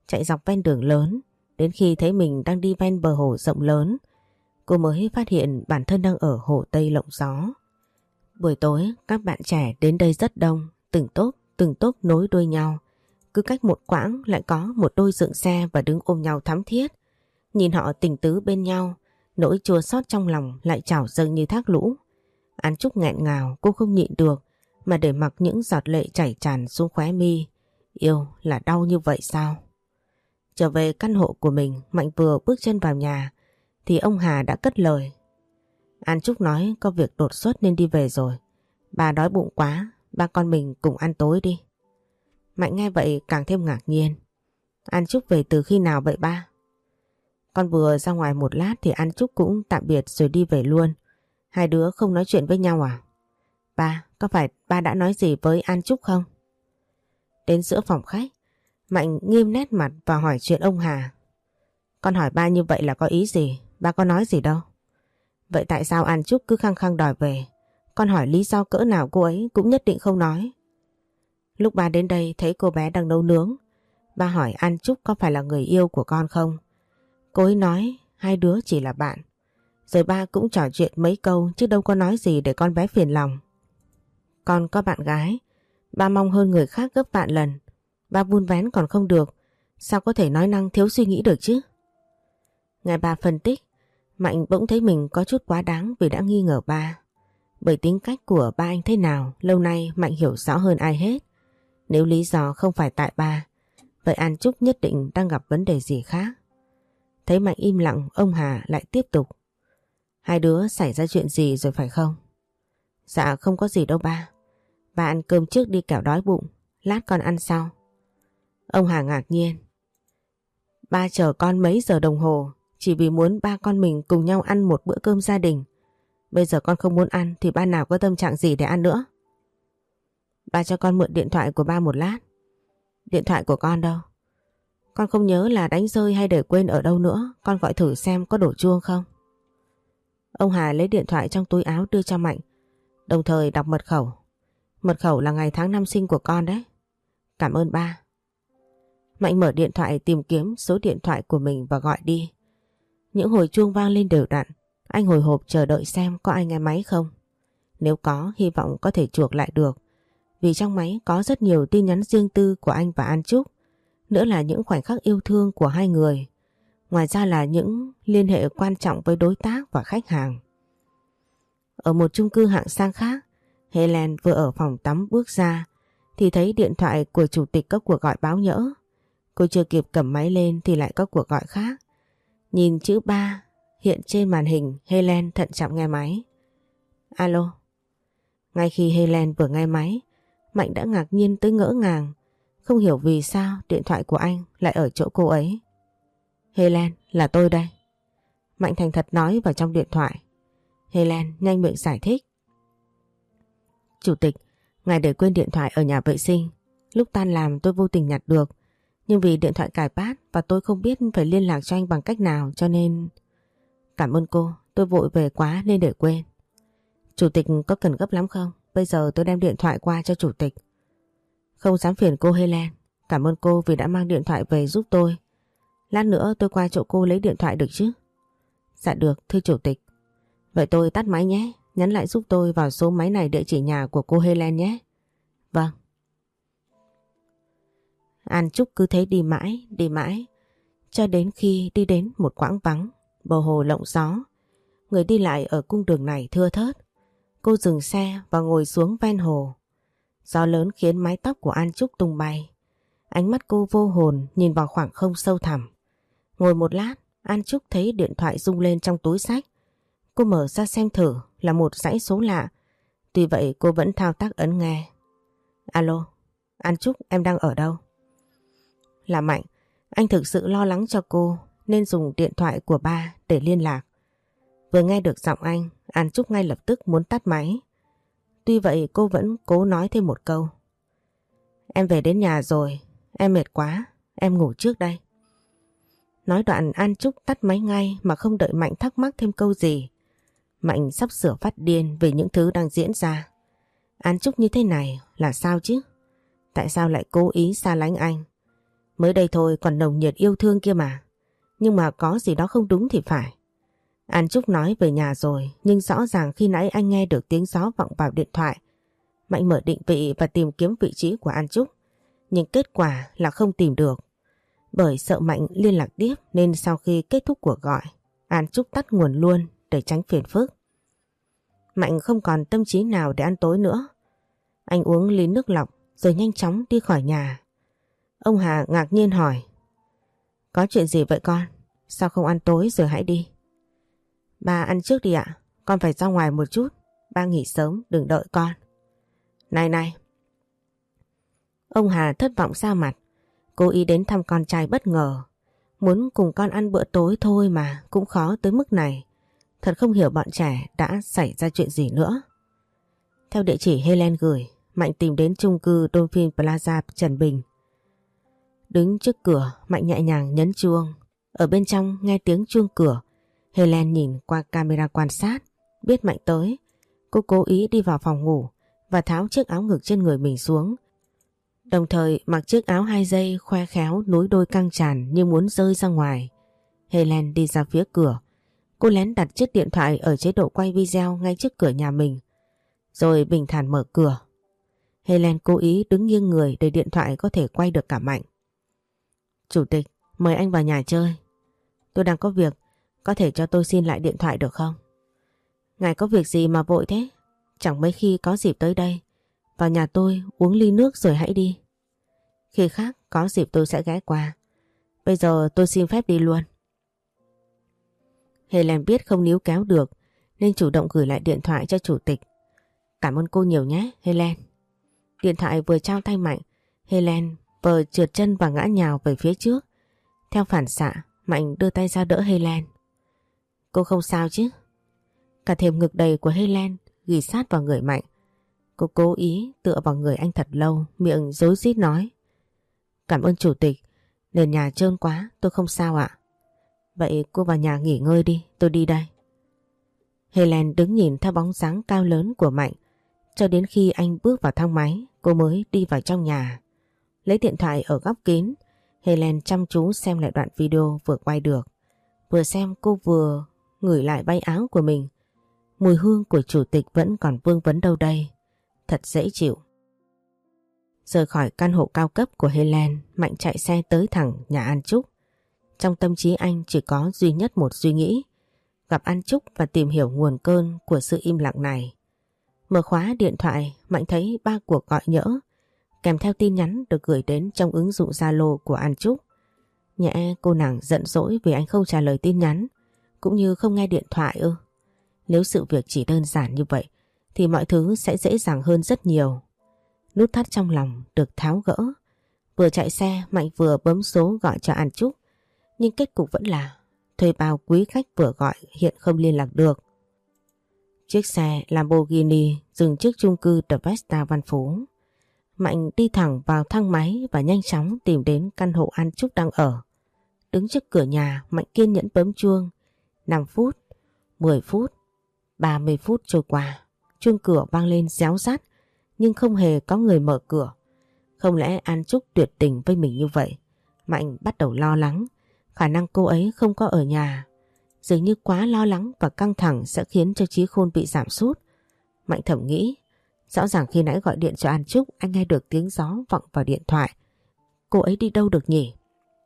chạy dọc ven đường lớn. Đến khi thấy mình đang đi ven bờ hồ rộng lớn, cô mới phát hiện bản thân đang ở hồ Tây Lộng Gió. Buổi tối các bạn trẻ đến đây rất đông, từng tốp nối đuôi nhau. Cứ cách một quãng lại có một đôi dựng xe và đứng ôm nhau thắm thiết. Nhìn họ tình tứ bên nhau, nỗi chua xót trong lòng lại trào dâng như thác lũ. An Trúc nghẹn ngào, cô không nhịn được mà để mặc những giọt lệ chảy tràn xuống khóe mi. Yêu là đau như vậy sao? Trở về căn hộ của mình, Mạnh vừa bước chân vào nhà thì ông Hà đã cất lời. An Trúc nói có việc đột xuất nên đi về rồi. Bà đói bụng quá, ba con mình cùng ăn tối đi. Mạnh nghe vậy càng thêm ngạc nhiên. An Trúc về từ khi nào vậy ba? Con vừa ra ngoài một lát thì An Trúc cũng tạm biệt rồi đi về luôn. Hai đứa không nói chuyện với nhau à? Ba, có phải ba đã nói gì với An Trúc không? Đến giữa phòng khách, Mạnh nghiêm nét mặt và hỏi chuyện ông Hà. Con hỏi ba như vậy là có ý gì? Ba có nói gì đâu. Vậy tại sao An Trúc cứ khăng khăng đòi về? Con hỏi lý do cỡ nào cô ấy cũng nhất định không nói. Lúc ba đến đây thấy cô bé đang nấu nướng, ba hỏi An Trúc có phải là người yêu của con không? Cô ấy nói hai đứa chỉ là bạn. Rồi ba cũng trò chuyện mấy câu chứ đâu có nói gì để con bé phiền lòng. Con có bạn gái, ba mong hơn người khác gấp vạn lần. Ba vun vén còn không được, sao có thể nói năng thiếu suy nghĩ được chứ? Nghe ba phân tích, Mạnh bỗng thấy mình có chút quá đáng vì đã nghi ngờ ba. Bởi tính cách của ba anh thế nào, lâu nay Mạnh hiểu rõ hơn ai hết. Nếu lý do không phải tại ba, vậy An Trúc nhất định đang gặp vấn đề gì khác. Thấy Mạnh im lặng, ông Hà lại tiếp tục. Hai đứa xảy ra chuyện gì rồi phải không? Dạ không có gì đâu ba. Ba ăn cơm trước đi kẻo đói bụng, lát con ăn sau. Ông Hà ngạc nhiên. Ba chờ con mấy giờ đồng hồ chỉ vì muốn ba con mình cùng nhau ăn một bữa cơm gia đình. Bây giờ con không muốn ăn thì ba nào có tâm trạng gì để ăn nữa. Ba cho con mượn điện thoại của ba một lát. Điện thoại của con đâu? Con không nhớ là đánh rơi hay để quên ở đâu nữa. Con gọi thử xem có đổ chuông không. Ông Hà lấy điện thoại trong túi áo đưa cho Mạnh, đồng thời đọc mật khẩu. Mật khẩu là ngày tháng năm sinh của con đấy. Cảm ơn ba. Mạnh mở điện thoại tìm kiếm số điện thoại của mình và gọi đi. Những hồi chuông vang lên đều đặn. Anh hồi hộp chờ đợi xem có ai nghe máy không. Nếu có, hy vọng có thể chuộc lại được. Vì trong máy có rất nhiều tin nhắn riêng tư của anh và An Trúc. Nữa là những khoảnh khắc yêu thương của hai người. Ngoài ra là những liên hệ quan trọng với đối tác và khách hàng. Ở một chung cư hạng sang khác, Helen vừa ở phòng tắm bước ra thì thấy điện thoại của chủ tịch có cuộc gọi báo nhỡ. Cô chưa kịp cầm máy lên thì lại có cuộc gọi khác. Nhìn chữ 3 hiện trên màn hình, Helen thận trọng nghe máy. Alo. Ngay khi Helen vừa nghe máy, Mạnh đã ngạc nhiên tới ngỡ ngàng. Không hiểu vì sao điện thoại của anh lại ở chỗ cô ấy. Helen, là tôi đây. Mạnh thành thật nói vào trong điện thoại. Helen nhanh miệng giải thích. Chủ tịch, ngài để quên điện thoại ở nhà vệ sinh. Lúc tan làm tôi vô tình nhặt được. Nhưng vì điện thoại cài pad và tôi không biết phải liên lạc cho anh bằng cách nào cho nên... Cảm ơn cô, tôi vội về quá nên để quên. Chủ tịch có cần gấp lắm không? Bây giờ tôi đem điện thoại qua cho chủ tịch. Không dám phiền cô Helen. Cảm ơn cô vì đã mang điện thoại về giúp tôi. Lát nữa tôi qua chỗ cô lấy điện thoại được chứ? Dạ được, thưa chủ tịch. Vậy tôi tắt máy nhé. Nhắn lại giúp tôi vào số máy này địa chỉ nhà của cô Helen nhé. Vâng. An Trúc cứ thế đi mãi. Cho đến khi đi đến một quãng vắng, bờ hồ lộng gió. Người đi lại ở cung đường này thưa thớt. Cô dừng xe và ngồi xuống ven hồ. Gió lớn khiến mái tóc của An Trúc tung bay. Ánh mắt cô vô hồn nhìn vào khoảng không sâu thẳm. Ngồi một lát, An Trúc thấy điện thoại rung lên trong túi xách. Cô mở ra xem thử là một dãy số lạ. Tuy vậy cô vẫn thao tác ấn nghe. Alo, An Trúc, em đang ở đâu? Là Mạnh. Anh thực sự lo lắng cho cô nên dùng điện thoại của ba để liên lạc. Vừa nghe được giọng anh, An Trúc ngay lập tức muốn tắt máy. Tuy vậy cô vẫn cố nói thêm một câu. Em về đến nhà rồi, em mệt quá, em ngủ trước đây. Nói đoạn An Trúc tắt máy ngay mà không đợi Mạnh thắc mắc thêm câu gì. Mạnh sắp sửa phát điên vì những thứ đang diễn ra. An Trúc như thế này là sao chứ? Tại sao lại cố ý xa lánh anh? Mới đây thôi còn nồng nhiệt yêu thương kia mà. Nhưng mà có gì đó không đúng thì phải. An Trúc nói về nhà rồi, nhưng rõ ràng khi nãy anh nghe được tiếng gió vọng vào điện thoại. Mạnh mở định vị và tìm kiếm vị trí của An Trúc, nhưng kết quả là không tìm được. Bởi sợ Mạnh liên lạc tiếp nên sau khi kết thúc cuộc gọi, An Trúc tắt nguồn luôn để tránh phiền phức. Mạnh không còn tâm trí nào để ăn tối nữa. Anh uống ly nước lọc rồi nhanh chóng đi khỏi nhà. Ông Hà ngạc nhiên hỏi: Có chuyện gì vậy con? Sao không ăn tối rồi hãy đi? Ba ăn trước đi ạ, con phải ra ngoài một chút. Ba nghỉ sớm, đừng đợi con. Này. Ông Hà thất vọng ra mặt. Cố ý đến thăm con trai bất ngờ. Muốn cùng con ăn bữa tối thôi mà cũng khó tới mức này. Thật không hiểu bọn trẻ đã xảy ra chuyện gì nữa. Theo địa chỉ Helen gửi, Mạnh tìm đến chung cư Dolphin Plaza Trần Bình. Đứng trước cửa, Mạnh nhẹ nhàng nhấn chuông. Ở bên trong nghe tiếng chuông cửa, Helen nhìn qua camera quan sát, biết Mạnh tới. Cô cố ý đi vào phòng ngủ và tháo chiếc áo ngực trên người mình xuống. Đồng thời mặc chiếc áo 2 dây khoe khéo nối đôi căng tràn như muốn rơi ra ngoài. Helen đi ra phía cửa. Cô lén đặt chiếc điện thoại ở chế độ quay video ngay trước cửa nhà mình. Rồi bình thản mở cửa. Helen cố ý đứng nghiêng người để điện thoại có thể quay được cả Mạnh. Chủ tịch, mời anh vào nhà chơi. Tôi đang có việc, có thể cho tôi xin lại điện thoại được không? Ngài có việc gì mà vội thế? Chẳng mấy khi có dịp tới đây. Vào nhà tôi uống ly nước rồi hãy đi. Khi khác có dịp tôi sẽ ghé qua. Bây giờ tôi xin phép đi luôn. Helen biết không níu kéo được nên chủ động gửi lại điện thoại cho chủ tịch. Cảm ơn cô nhiều nhé Helen. Điện thoại vừa trao tay Mạnh, Helen vừa trượt chân và ngã nhào về phía trước. Theo phản xạ, Mạnh đưa tay ra đỡ Helen. Cô không sao chứ? Cả thềm ngực đầy của Helen ghì sát vào người Mạnh. Cô cố ý tựa vào người anh thật lâu, miệng rối rít nói: Cảm ơn chủ tịch, nền nhà trơn quá, tôi không sao ạ. Vậy cô vào nhà nghỉ ngơi đi, tôi đi đây. Helen đứng nhìn theo bóng dáng cao lớn của Mạnh cho đến khi anh bước vào thang máy, cô mới đi vào trong nhà. Lấy điện thoại ở góc kín, Helen chăm chú xem lại đoạn video vừa quay được. Vừa xem cô vừa ngửi lại váy áo của mình. Mùi hương của chủ tịch vẫn còn vương vấn đâu đây. Thật dễ chịu. Rời khỏi căn hộ cao cấp của Helen, Mạnh chạy xe tới thẳng nhà An Trúc. Trong tâm trí anh chỉ có duy nhất một suy nghĩ: gặp An Trúc và tìm hiểu nguồn cơn của sự im lặng này. Mở khóa điện thoại, Mạnh thấy 3 cuộc gọi nhỡ kèm theo tin nhắn được gửi đến trong ứng dụng Zalo của An Trúc. Nhẽ cô nàng giận dỗi vì anh không trả lời tin nhắn cũng như không nghe điện thoại ư? Nếu sự việc chỉ đơn giản như vậy thì mọi thứ sẽ dễ dàng hơn rất nhiều. Nút thắt trong lòng được tháo gỡ. Vừa chạy xe, Mạnh vừa bấm số gọi cho An Trúc. Nhưng kết cục vẫn là thuê bao quý khách vừa gọi hiện không liên lạc được. Chiếc xe Lamborghini dừng trước chung cư The Vesta Văn Phú. Mạnh đi thẳng vào thang máy và nhanh chóng tìm đến căn hộ An Trúc đang ở. Đứng trước cửa nhà, Mạnh kiên nhẫn bấm chuông. 5 phút, 10 phút, 30 phút trôi qua. Chuông cửa vang lên réo rắt nhưng không hề có người mở cửa. Không lẽ An Trúc tuyệt tình với mình như vậy? Mạnh bắt đầu lo lắng. Khả năng cô ấy không có ở nhà. Dường như quá lo lắng và căng thẳng sẽ khiến cho trí khôn bị giảm sút. Mạnh thầm nghĩ, rõ ràng khi nãy gọi điện cho An Trúc anh nghe được tiếng gió vọng vào điện thoại. Cô ấy đi đâu được nhỉ?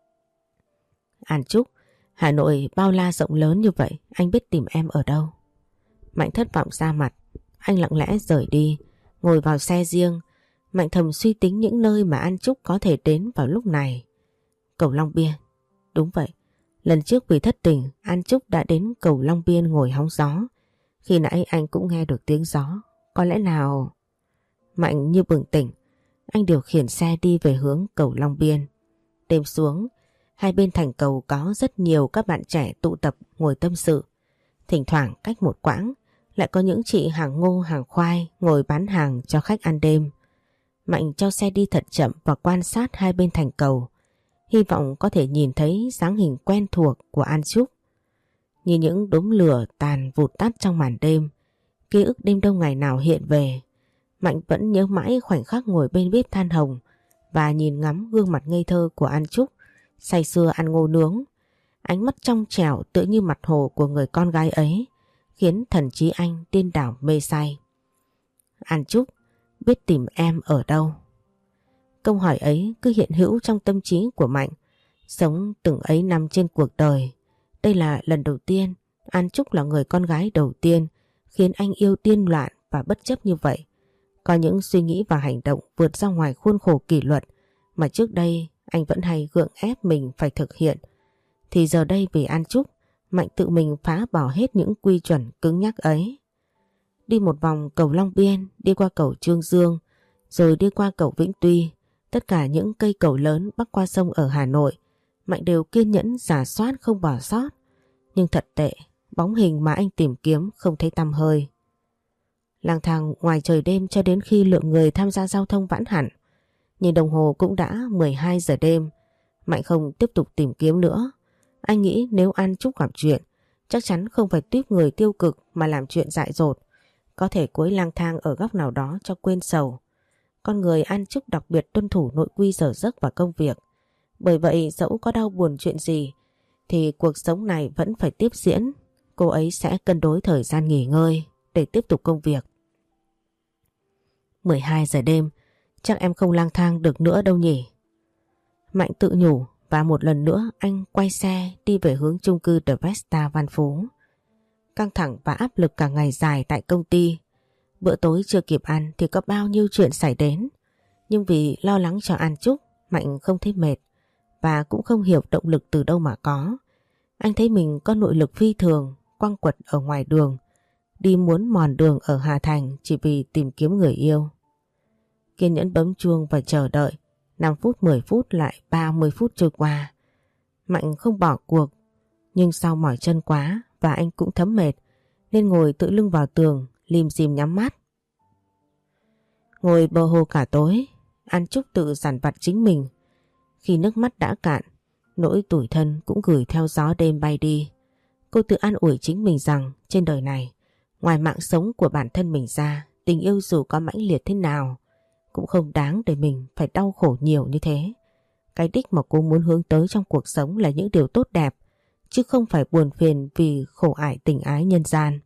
An Trúc, Hà Nội bao la rộng lớn như vậy, anh biết tìm em ở đâu? Mạnh thất vọng ra mặt. Anh lặng lẽ rời đi, ngồi vào xe riêng. Mạnh thầm suy tính những nơi mà An Trúc có thể đến vào lúc này. Cầu Long Biên. Đúng vậy, lần trước vì thất tình An Trúc đã đến cầu Long Biên ngồi hóng gió. Khi nãy anh cũng nghe được tiếng gió. Có lẽ nào... Mạnh như bừng tỉnh. Anh điều khiển xe đi về hướng cầu Long Biên. Đêm xuống, hai bên thành cầu có rất nhiều các bạn trẻ tụ tập ngồi tâm sự. Thỉnh thoảng cách một quãng lại có những chị hàng ngô hàng khoai ngồi bán hàng cho khách ăn đêm. Mạnh cho xe đi thật chậm và quan sát hai bên thành cầu, hy vọng có thể nhìn thấy dáng hình quen thuộc của An Trúc. Như những đốm lửa tàn vụt tắt trong màn đêm, ký ức đêm đông ngày nào hiện về. Mạnh vẫn nhớ mãi khoảnh khắc ngồi bên bếp than hồng, và nhìn ngắm gương mặt ngây thơ của An Trúc say sưa ăn ngô nướng. Ánh mắt trong trẻo tựa như mặt hồ của người con gái ấy khiến thần trí anh điên đảo mê say. An Trúc, biết tìm em ở đâu? Câu hỏi ấy cứ hiện hữu trong tâm trí của Mạnh. Sống từng ấy năm trên cuộc đời, đây là lần đầu tiên An Trúc là người con gái đầu tiên khiến anh yêu điên loạn và bất chấp như vậy. Có những suy nghĩ và hành động vượt ra ngoài khuôn khổ kỷ luật mà trước đây anh vẫn hay gượng ép mình phải thực hiện. Thì giờ đây vì An Trúc, Mạnh tự mình phá bỏ hết những quy chuẩn cứng nhắc ấy. Đi một vòng cầu Long Biên, đi qua cầu Trương Dương, rồi đi qua cầu Vĩnh Tuy, tất cả những cây cầu lớn bắc qua sông ở Hà Nội, Mạnh đều kiên nhẫn rà soát không bỏ sót. Nhưng thật tệ, bóng hình mà anh tìm kiếm không thấy tăm hơi. Lang thang ngoài trời đêm cho đến khi lượng người tham gia giao thông vãn hẳn. Nhìn đồng hồ cũng đã 12 giờ đêm, Mạnh không tiếp tục tìm kiếm nữa. Anh nghĩ nếu An Trúc gặp chuyện, chắc chắn không phải tuýp người tiêu cực mà làm chuyện dại dột. Có thể cô ấy lang thang ở góc nào đó cho quên sầu. Con người An Trúc đặc biệt tuân thủ nội quy giờ giấc và công việc. Bởi vậy dẫu có đau buồn chuyện gì thì cuộc sống này vẫn phải tiếp diễn. Cô ấy sẽ cân đối thời gian nghỉ ngơi để tiếp tục công việc. 12 giờ đêm, chắc em không lang thang được nữa đâu nhỉ? Mạnh tự nhủ và một lần nữa anh quay xe đi về hướng chung cư The Vesta Văn Phú. Căng thẳng và áp lực cả ngày dài tại công ty. Bữa tối chưa kịp ăn thì có bao nhiêu chuyện xảy đến. Nhưng vì lo lắng cho An Trúc, Mạnh không thấy mệt và cũng không hiểu động lực từ đâu mà có. Anh thấy mình có nội lực phi thường, quăng quật ở ngoài đường, đi muốn mòn đường ở Hà Thành chỉ vì tìm kiếm người yêu. Kiên nhẫn bấm chuông và chờ đợi. 5 phút 10 phút lại 30 phút trôi qua. Mạnh không bỏ cuộc, nhưng sau mỏi chân quá và anh cũng thấm mệt nên ngồi tựa lưng vào tường, lim dim nhắm mắt. Ngồi bờ hồ cả tối, An Trúc tự dằn vặt chính mình. Khi nước mắt đã cạn, nỗi tủi thân cũng gửi theo gió đêm bay đi. Cô tự an ủi chính mình rằng trên đời này, ngoài mạng sống của bản thân mình ra, tình yêu dù có mãnh liệt thế nào cũng không đáng để mình phải đau khổ nhiều như thế. Cái đích mà cô muốn hướng tới trong cuộc sống là những điều tốt đẹp, chứ không phải buồn phiền vì khổ ải tình ái nhân gian.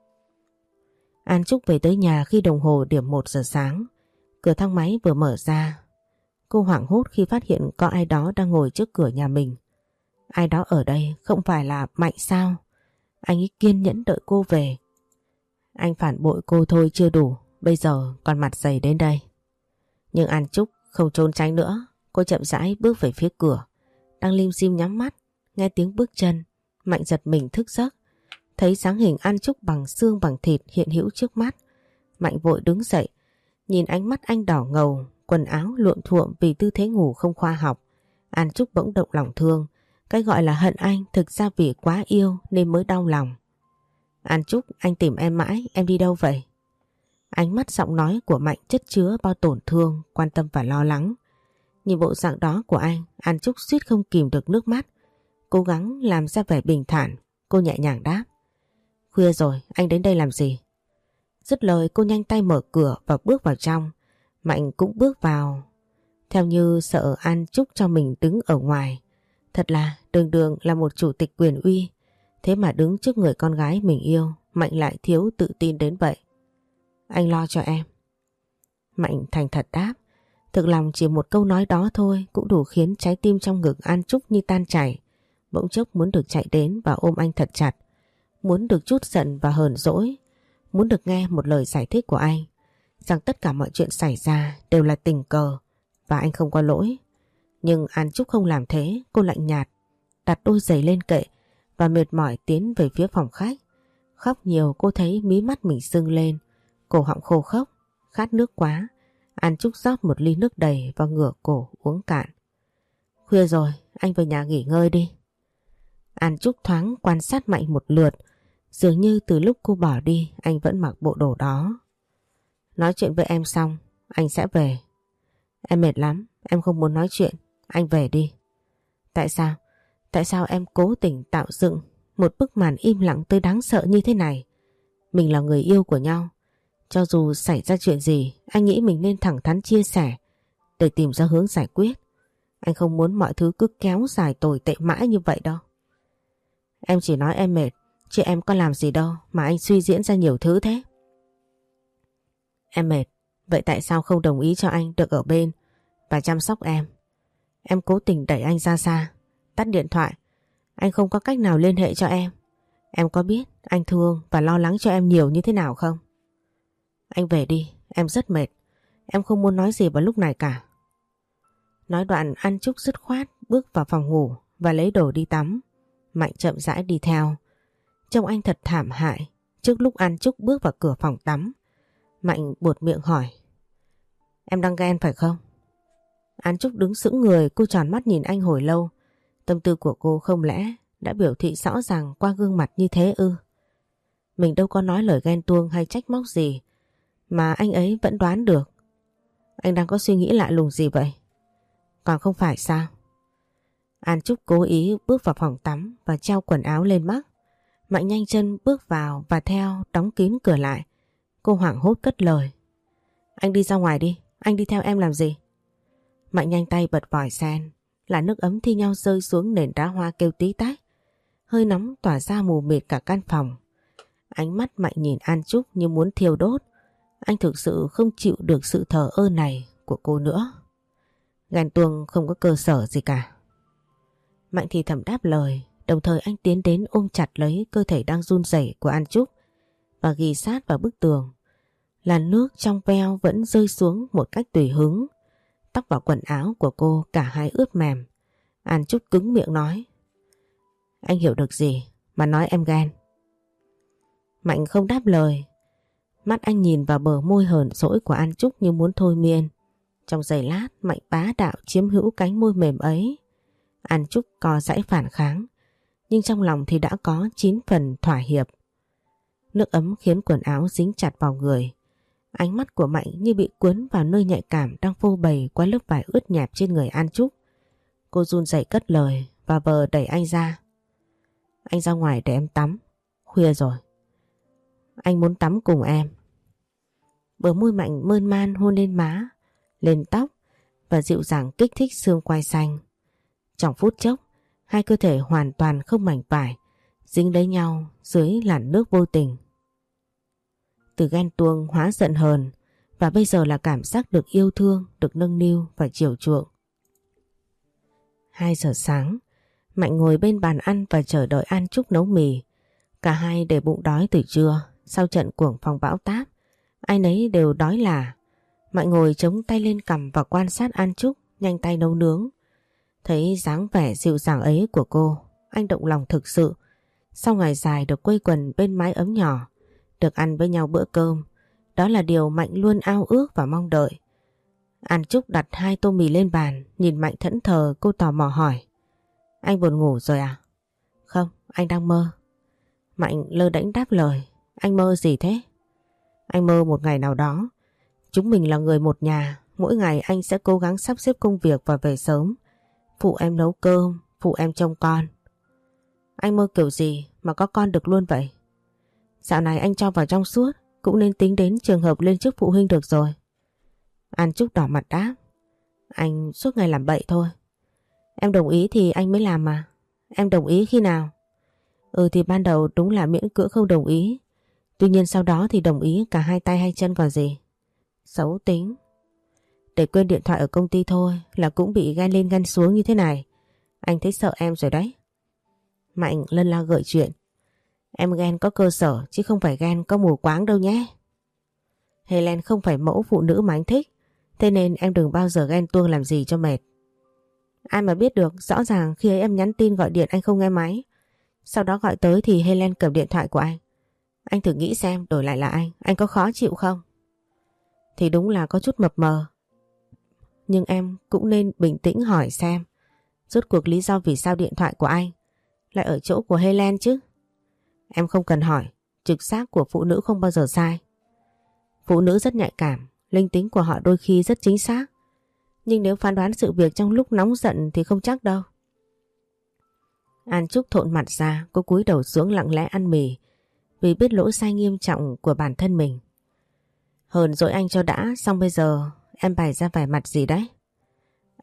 An Trúc về tới nhà khi đồng hồ điểm 1 giờ sáng. Cửa thang máy vừa mở ra. Cô hoảng hốt khi phát hiện có ai đó đang ngồi trước cửa nhà mình. Ai đó ở đây không phải là Mạnh sao? Anh ấy kiên nhẫn đợi cô về. Anh phản bội cô thôi chưa đủ, bây giờ còn mặt dày đến đây. Nhưng An Trúc không trốn tránh nữa. Cô chậm rãi bước về phía cửa. Đang lim dim nhắm mắt, nghe tiếng bước chân, Mạnh giật mình thức giấc. Thấy dáng hình An Trúc bằng xương bằng thịt hiện hữu trước mắt. Mạnh vội đứng dậy, nhìn ánh mắt anh đỏ ngầu, quần áo luộm thuộm vì tư thế ngủ không khoa học. An Trúc bỗng động lòng thương. Cái gọi là hận anh thực ra vì quá yêu nên mới đau lòng. An Trúc, anh tìm em mãi, em đi đâu vậy? Ánh mắt giọng nói của Mạnh chất chứa bao tổn thương, quan tâm và lo lắng. Nhìn bộ dạng đó của anh, An Trúc suýt không kìm được nước mắt. Cố gắng làm ra vẻ bình thản, cô nhẹ nhàng đáp. Khuya rồi, anh đến đây làm gì? Dứt lời cô nhanh tay mở cửa và bước vào trong. Mạnh cũng bước vào, theo như sợ An Trúc cho mình đứng ở ngoài. Thật là đường đường là một chủ tịch quyền uy, thế mà đứng trước người con gái mình yêu, Mạnh lại thiếu tự tin đến vậy. Anh lo cho em. Mạnh thành thật đáp. Thực lòng chỉ một câu nói đó thôi cũng đủ khiến trái tim trong ngực An Trúc như tan chảy. Bỗng chốc muốn được chạy đến và ôm anh thật chặt. Muốn được trút giận và hờn dỗi. Muốn được nghe một lời giải thích của anh, rằng tất cả mọi chuyện xảy ra đều là tình cờ và anh không có lỗi. Nhưng An Trúc không làm thế. Cô lạnh nhạt đặt đôi giày lên kệ và mệt mỏi tiến về phía phòng khách. Khóc nhiều cô thấy mí mắt mình sưng lên, cổ họng khô khốc, khát nước quá. An Trúc rót một ly nước đầy và ngửa cổ uống cạn. Khuya rồi, anh về nhà nghỉ ngơi đi. An Trúc thoáng quan sát Mạnh một lượt. Dường như từ lúc cô bỏ đi anh vẫn mặc bộ đồ đó. Nói chuyện với em xong anh sẽ về. Em mệt lắm, em không muốn nói chuyện. Anh về đi. Tại sao? Tại sao em cố tình tạo dựng một bức màn im lặng tới đáng sợ như thế này? Mình là người yêu của nhau. Cho dù xảy ra chuyện gì, anh nghĩ mình nên thẳng thắn chia sẻ. để tìm ra hướng giải quyết. Anh không muốn mọi thứ cứ kéo dài tồi tệ mãi như vậy đâu. Em chỉ nói em mệt, chứ em có làm gì đâu mà anh suy diễn ra nhiều thứ thế. Em mệt, vậy tại sao không đồng ý cho anh được ở bên và chăm sóc em? Em cố tình đẩy anh ra xa, tắt điện thoại. Anh không có cách nào liên hệ cho em. Em có biết anh thương và lo lắng cho em nhiều như thế nào không? Anh về đi, em rất mệt. Em không muốn nói gì vào lúc này cả. Nói đoạn An Trúc dứt khoát bước vào phòng ngủ và lấy đồ đi tắm. Mạnh chậm rãi đi theo. Trông anh thật thảm hại. Trước lúc An Trúc bước vào cửa phòng tắm, Mạnh buột miệng hỏi: Em đang ghen phải không? An Trúc đứng sững người, cô tròn mắt nhìn anh hồi lâu. Tâm tư của cô không lẽ đã biểu thị rõ ràng qua gương mặt như thế ư? Mình đâu có nói lời ghen tuông hay trách móc gì mà anh ấy vẫn đoán được. Anh đang có suy nghĩ lạ lùng gì vậy? Còn không phải sao? An Trúc cố ý bước vào phòng tắm và treo quần áo lên mắt. Mạnh nhanh chân bước vào và theo đóng kín cửa lại. Cô hoảng hốt cất lời: Anh đi ra ngoài đi, anh đi theo em làm gì? Mạnh nhanh tay bật vòi sen, là nước ấm thi nhau rơi xuống nền đá hoa kêu tí tách. Hơi nóng tỏa ra mù mịt cả căn phòng. Ánh mắt Mạnh nhìn An Trúc như muốn thiêu đốt. Anh thực sự không chịu được sự thờ ơ này của cô nữa. Ghen tuông không có cơ sở gì cả. Mạnh thì thầm đáp lời, đồng thời anh tiến đến ôm chặt lấy cơ thể đang run rẩy của An Trúc và ghì sát vào bức tường. Làn nước trong veo vẫn rơi xuống một cách tùy hứng. Tóc và quần áo của cô cả hai ướt mềm. An Trúc cứng miệng nói: Anh hiểu được gì mà nói em ghen? Mạnh không đáp lời. Mắt anh nhìn vào bờ môi hờn dỗi của An Trúc như muốn thôi miên. Trong giây lát Mạnh bá đạo chiếm hữu cánh môi mềm ấy. An Trúc co giãy phản kháng, nhưng trong lòng thì đã có 9 phần thỏa hiệp. Nước ấm khiến quần áo dính chặt vào người. Ánh mắt của Mạnh như bị cuốn vào nơi nhạy cảm đang phô bày qua lớp vải ướt nhẹp trên người An Trúc. Cô run rẩy cất lời và vờ đẩy anh ra. Anh ra ngoài để em tắm. Khuya rồi. Anh muốn tắm cùng em. Bờ môi Mạnh mơn man hôn lên má, lên tóc và dịu dàng kích thích xương quai xanh. Trong phút chốc, hai cơ thể hoàn toàn không mảnh vải, dính lấy nhau dưới làn nước vô tình. Từ ghen tuông hóa giận hờn, và bây giờ là cảm giác được yêu thương, được nâng niu và chiều chuộng. 2 giờ sáng, Mạnh ngồi bên bàn ăn và chờ đợi An Trúc nấu mì. Cả hai để bụng đói từ trưa. Sau trận cuồng phong bão táp, ai nấy đều đói lả. Mạnh ngồi chống tay lên cằm và quan sát An Trúc nhanh tay nấu nướng. Thấy dáng vẻ dịu dàng ấy của cô, anh động lòng thực sự. Sau ngày dài được quây quần bên mái ấm nhỏ, được ăn với nhau bữa cơm, đó là điều Mạnh luôn ao ước và mong đợi. An Trúc đặt 2 tô mì lên bàn, nhìn Mạnh thẫn thờ, cô tò mò hỏi: Anh buồn ngủ rồi à? Không, anh đang mơ. Mạnh lơ đễnh đáp lời: Anh mơ gì thế? Anh mơ một ngày nào đó chúng mình là người một nhà. Mỗi ngày anh sẽ cố gắng sắp xếp công việc và về sớm, phụ em nấu cơm, phụ em trông con. Anh mơ kiểu gì mà có con được luôn vậy? Dạo này anh cho vào trong suốt, cũng nên tính đến trường hợp lên chức phụ huynh được rồi. An Trúc đỏ mặt đáp: Anh suốt ngày làm bậy thôi. Em đồng ý thì anh mới làm mà. Em đồng ý khi nào? Thì ban đầu đúng là miễn cưỡng không đồng ý. Tuy nhiên sau đó thì đồng ý cả 2 tay 2 chân còn gì. Xấu tính. Để quên điện thoại ở công ty thôi là cũng bị ghen lên ghen xuống như thế này. Anh thấy sợ em rồi đấy. Mạnh lân la gợi chuyện: Em ghen có cơ sở chứ không phải ghen có mù quáng đâu nhé. Helen không phải mẫu phụ nữ mà anh thích, thế nên em đừng bao giờ ghen tuông làm gì cho mệt. Ai mà biết được, rõ ràng khi ấy em nhắn tin gọi điện anh không nghe máy. Sau đó gọi tới thì Helen cầm điện thoại của anh. Anh thử nghĩ xem đổi lại là anh có khó chịu không? Thì đúng là có chút mập mờ. Nhưng em cũng nên bình tĩnh hỏi xem rốt cuộc lý do vì sao điện thoại của anh lại ở chỗ của Helen chứ. Em không cần hỏi, trực giác của phụ nữ không bao giờ sai. Phụ nữ rất nhạy cảm, linh tính của họ đôi khi rất chính xác. Nhưng nếu phán đoán sự việc trong lúc nóng giận thì không chắc đâu. An Trúc thộn mặt ra, cô cúi đầu xuống lặng lẽ ăn mì vì biết lỗi sai nghiêm trọng của bản thân mình. Hờn dỗi anh cho đã, xong bây giờ em bày ra vẻ mặt gì đấy?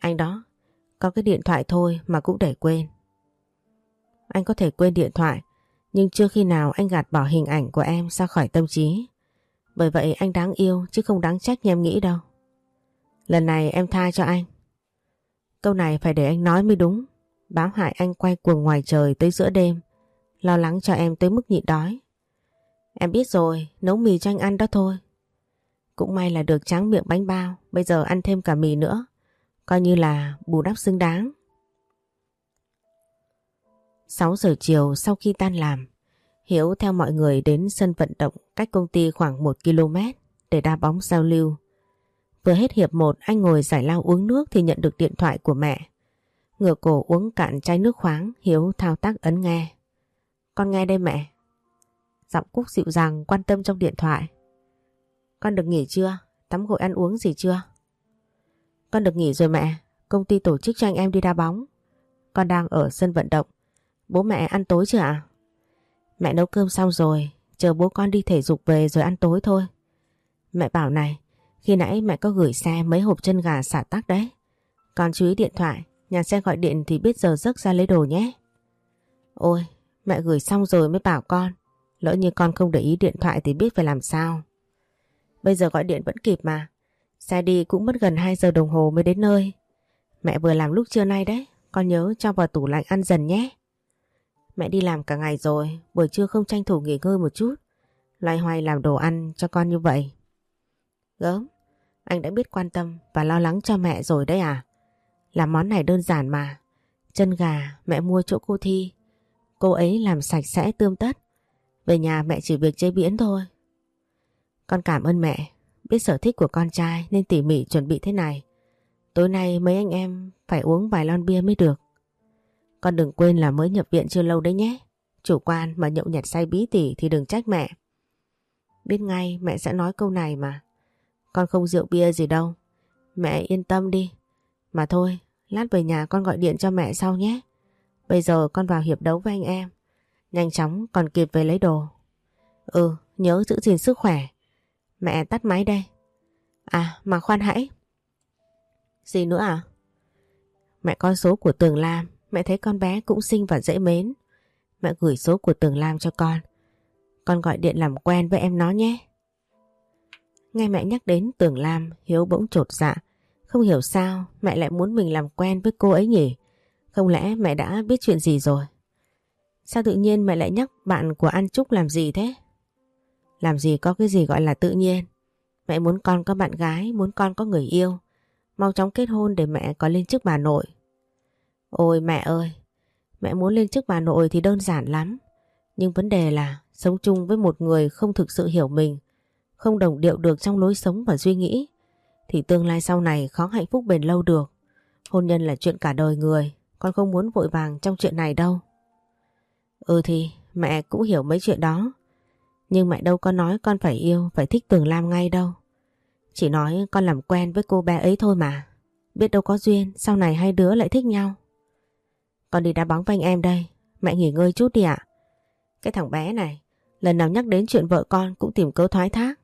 Anh đó, có cái điện thoại thôi mà cũng để quên. Anh có thể quên điện thoại, nhưng chưa khi nào anh gạt bỏ hình ảnh của em ra khỏi tâm trí. Bởi vậy anh đáng yêu chứ không đáng trách như em nghĩ đâu. Lần này em tha cho anh. Câu này phải để anh nói mới đúng. Báo hại anh quay cuồng ngoài trời tới giữa đêm, lo lắng cho em tới mức nhịn đói. Em biết rồi, nấu mì cho anh ăn đó thôi. Cũng may là được tráng miệng bánh bao, bây giờ ăn thêm cả mì nữa, coi như là bù đắp xứng đáng. 6 giờ chiều sau khi tan làm, Hiếu theo mọi người đến sân vận động cách công ty khoảng 1 km để đá bóng giao lưu. Vừa hết hiệp 1 anh ngồi giải lao uống nước thì nhận được điện thoại của mẹ. Ngửa cổ uống cạn chai nước khoáng, Hiếu thao tác ấn nghe. Con nghe đây mẹ. Giọng Cúc dịu dàng quan tâm trong điện thoại. Con được nghỉ chưa? Tắm gội ăn uống gì chưa? Con được nghỉ rồi mẹ. Công ty tổ chức cho anh em đi đá bóng. Con đang ở sân vận động. Bố mẹ ăn tối chưa ạ? Mẹ nấu cơm xong rồi, chờ bố con đi thể dục về rồi ăn tối thôi. Mẹ bảo này, khi nãy mẹ có gửi xe mấy hộp chân gà xả tắc đấy. Con chú ý điện thoại, nhà xe gọi điện thì biết giờ giấc ra lấy đồ nhé. Ôi, mẹ gửi xong rồi mới bảo con. Lỡ như con không để ý điện thoại thì biết phải làm sao. Bây giờ gọi điện vẫn kịp mà. Xe đi cũng mất gần 2 giờ đồng hồ mới đến nơi. Mẹ vừa làm lúc trưa nay đấy, con nhớ cho vào tủ lạnh ăn dần nhé. Mẹ đi làm cả ngày rồi, buổi trưa không tranh thủ nghỉ ngơi một chút. Loay hoay làm đồ ăn cho con như vậy. Gớm, anh đã biết quan tâm và lo lắng cho mẹ rồi đấy à? Làm món này đơn giản mà. Chân gà mẹ mua chỗ cô Thi. Cô ấy làm sạch sẽ tươm tất. Về nhà mẹ chỉ việc chế biến thôi. Con cảm ơn mẹ. Biết sở thích của con trai nên tỉ mỉ chuẩn bị thế này. Tối nay mấy anh em phải uống vài lon bia mới được. Con đừng quên là mới nhập viện chưa lâu đấy nhé. Chủ quan mà nhậu nhẹt say bí tỉ thì đừng trách mẹ. Biết ngay mẹ sẽ nói câu này mà. Con không rượu bia gì đâu. Mẹ yên tâm đi. Mà thôi, lát về nhà con gọi điện cho mẹ sau nhé. Bây giờ con vào hiệp đấu với anh em. Nhanh chóng còn kịp về lấy đồ. Ừ, nhớ giữ gìn sức khỏe. Mẹ tắt máy đây. À, mà khoan hãy. Gì nữa à? Mẹ có số của Tường Lam. Mẹ thấy con bé cũng xinh và dễ mến. Mẹ gửi số của Tường Lam cho con. Con gọi điện làm quen với em nó nhé. Nghe mẹ nhắc đến Tường Lam, Hiếu bỗng chột dạ. Không hiểu sao mẹ lại muốn mình làm quen với cô ấy nhỉ? Không lẽ mẹ đã biết chuyện gì rồi? Sao tự nhiên mẹ lại nhắc bạn của An Trúc làm gì thế? Làm gì có cái gì gọi là tự nhiên. Mẹ muốn con có bạn gái, muốn con có người yêu. Mau chóng kết hôn để mẹ có lên chức bà nội. Ôi mẹ ơi, mẹ muốn lên chức bà nội thì đơn giản lắm. Nhưng vấn đề là sống chung với một người không thực sự hiểu mình, không đồng điệu được trong lối sống và suy nghĩ, thì tương lai sau này khó hạnh phúc bền lâu được. Hôn nhân là chuyện cả đời người, con không muốn vội vàng trong chuyện này đâu. Ừ thì mẹ cũng hiểu mấy chuyện đó. Nhưng mẹ đâu có nói con phải yêu, phải thích Tường Lam ngay đâu. Chỉ nói con làm quen với cô bé ấy thôi mà. Biết đâu có duyên, sau này hai đứa lại thích nhau. Con đi đá bóng với anh em đây. Mẹ nghỉ ngơi chút đi ạ. Cái thằng bé này, lần nào nhắc đến chuyện vợ con cũng tìm cớ thoái thác.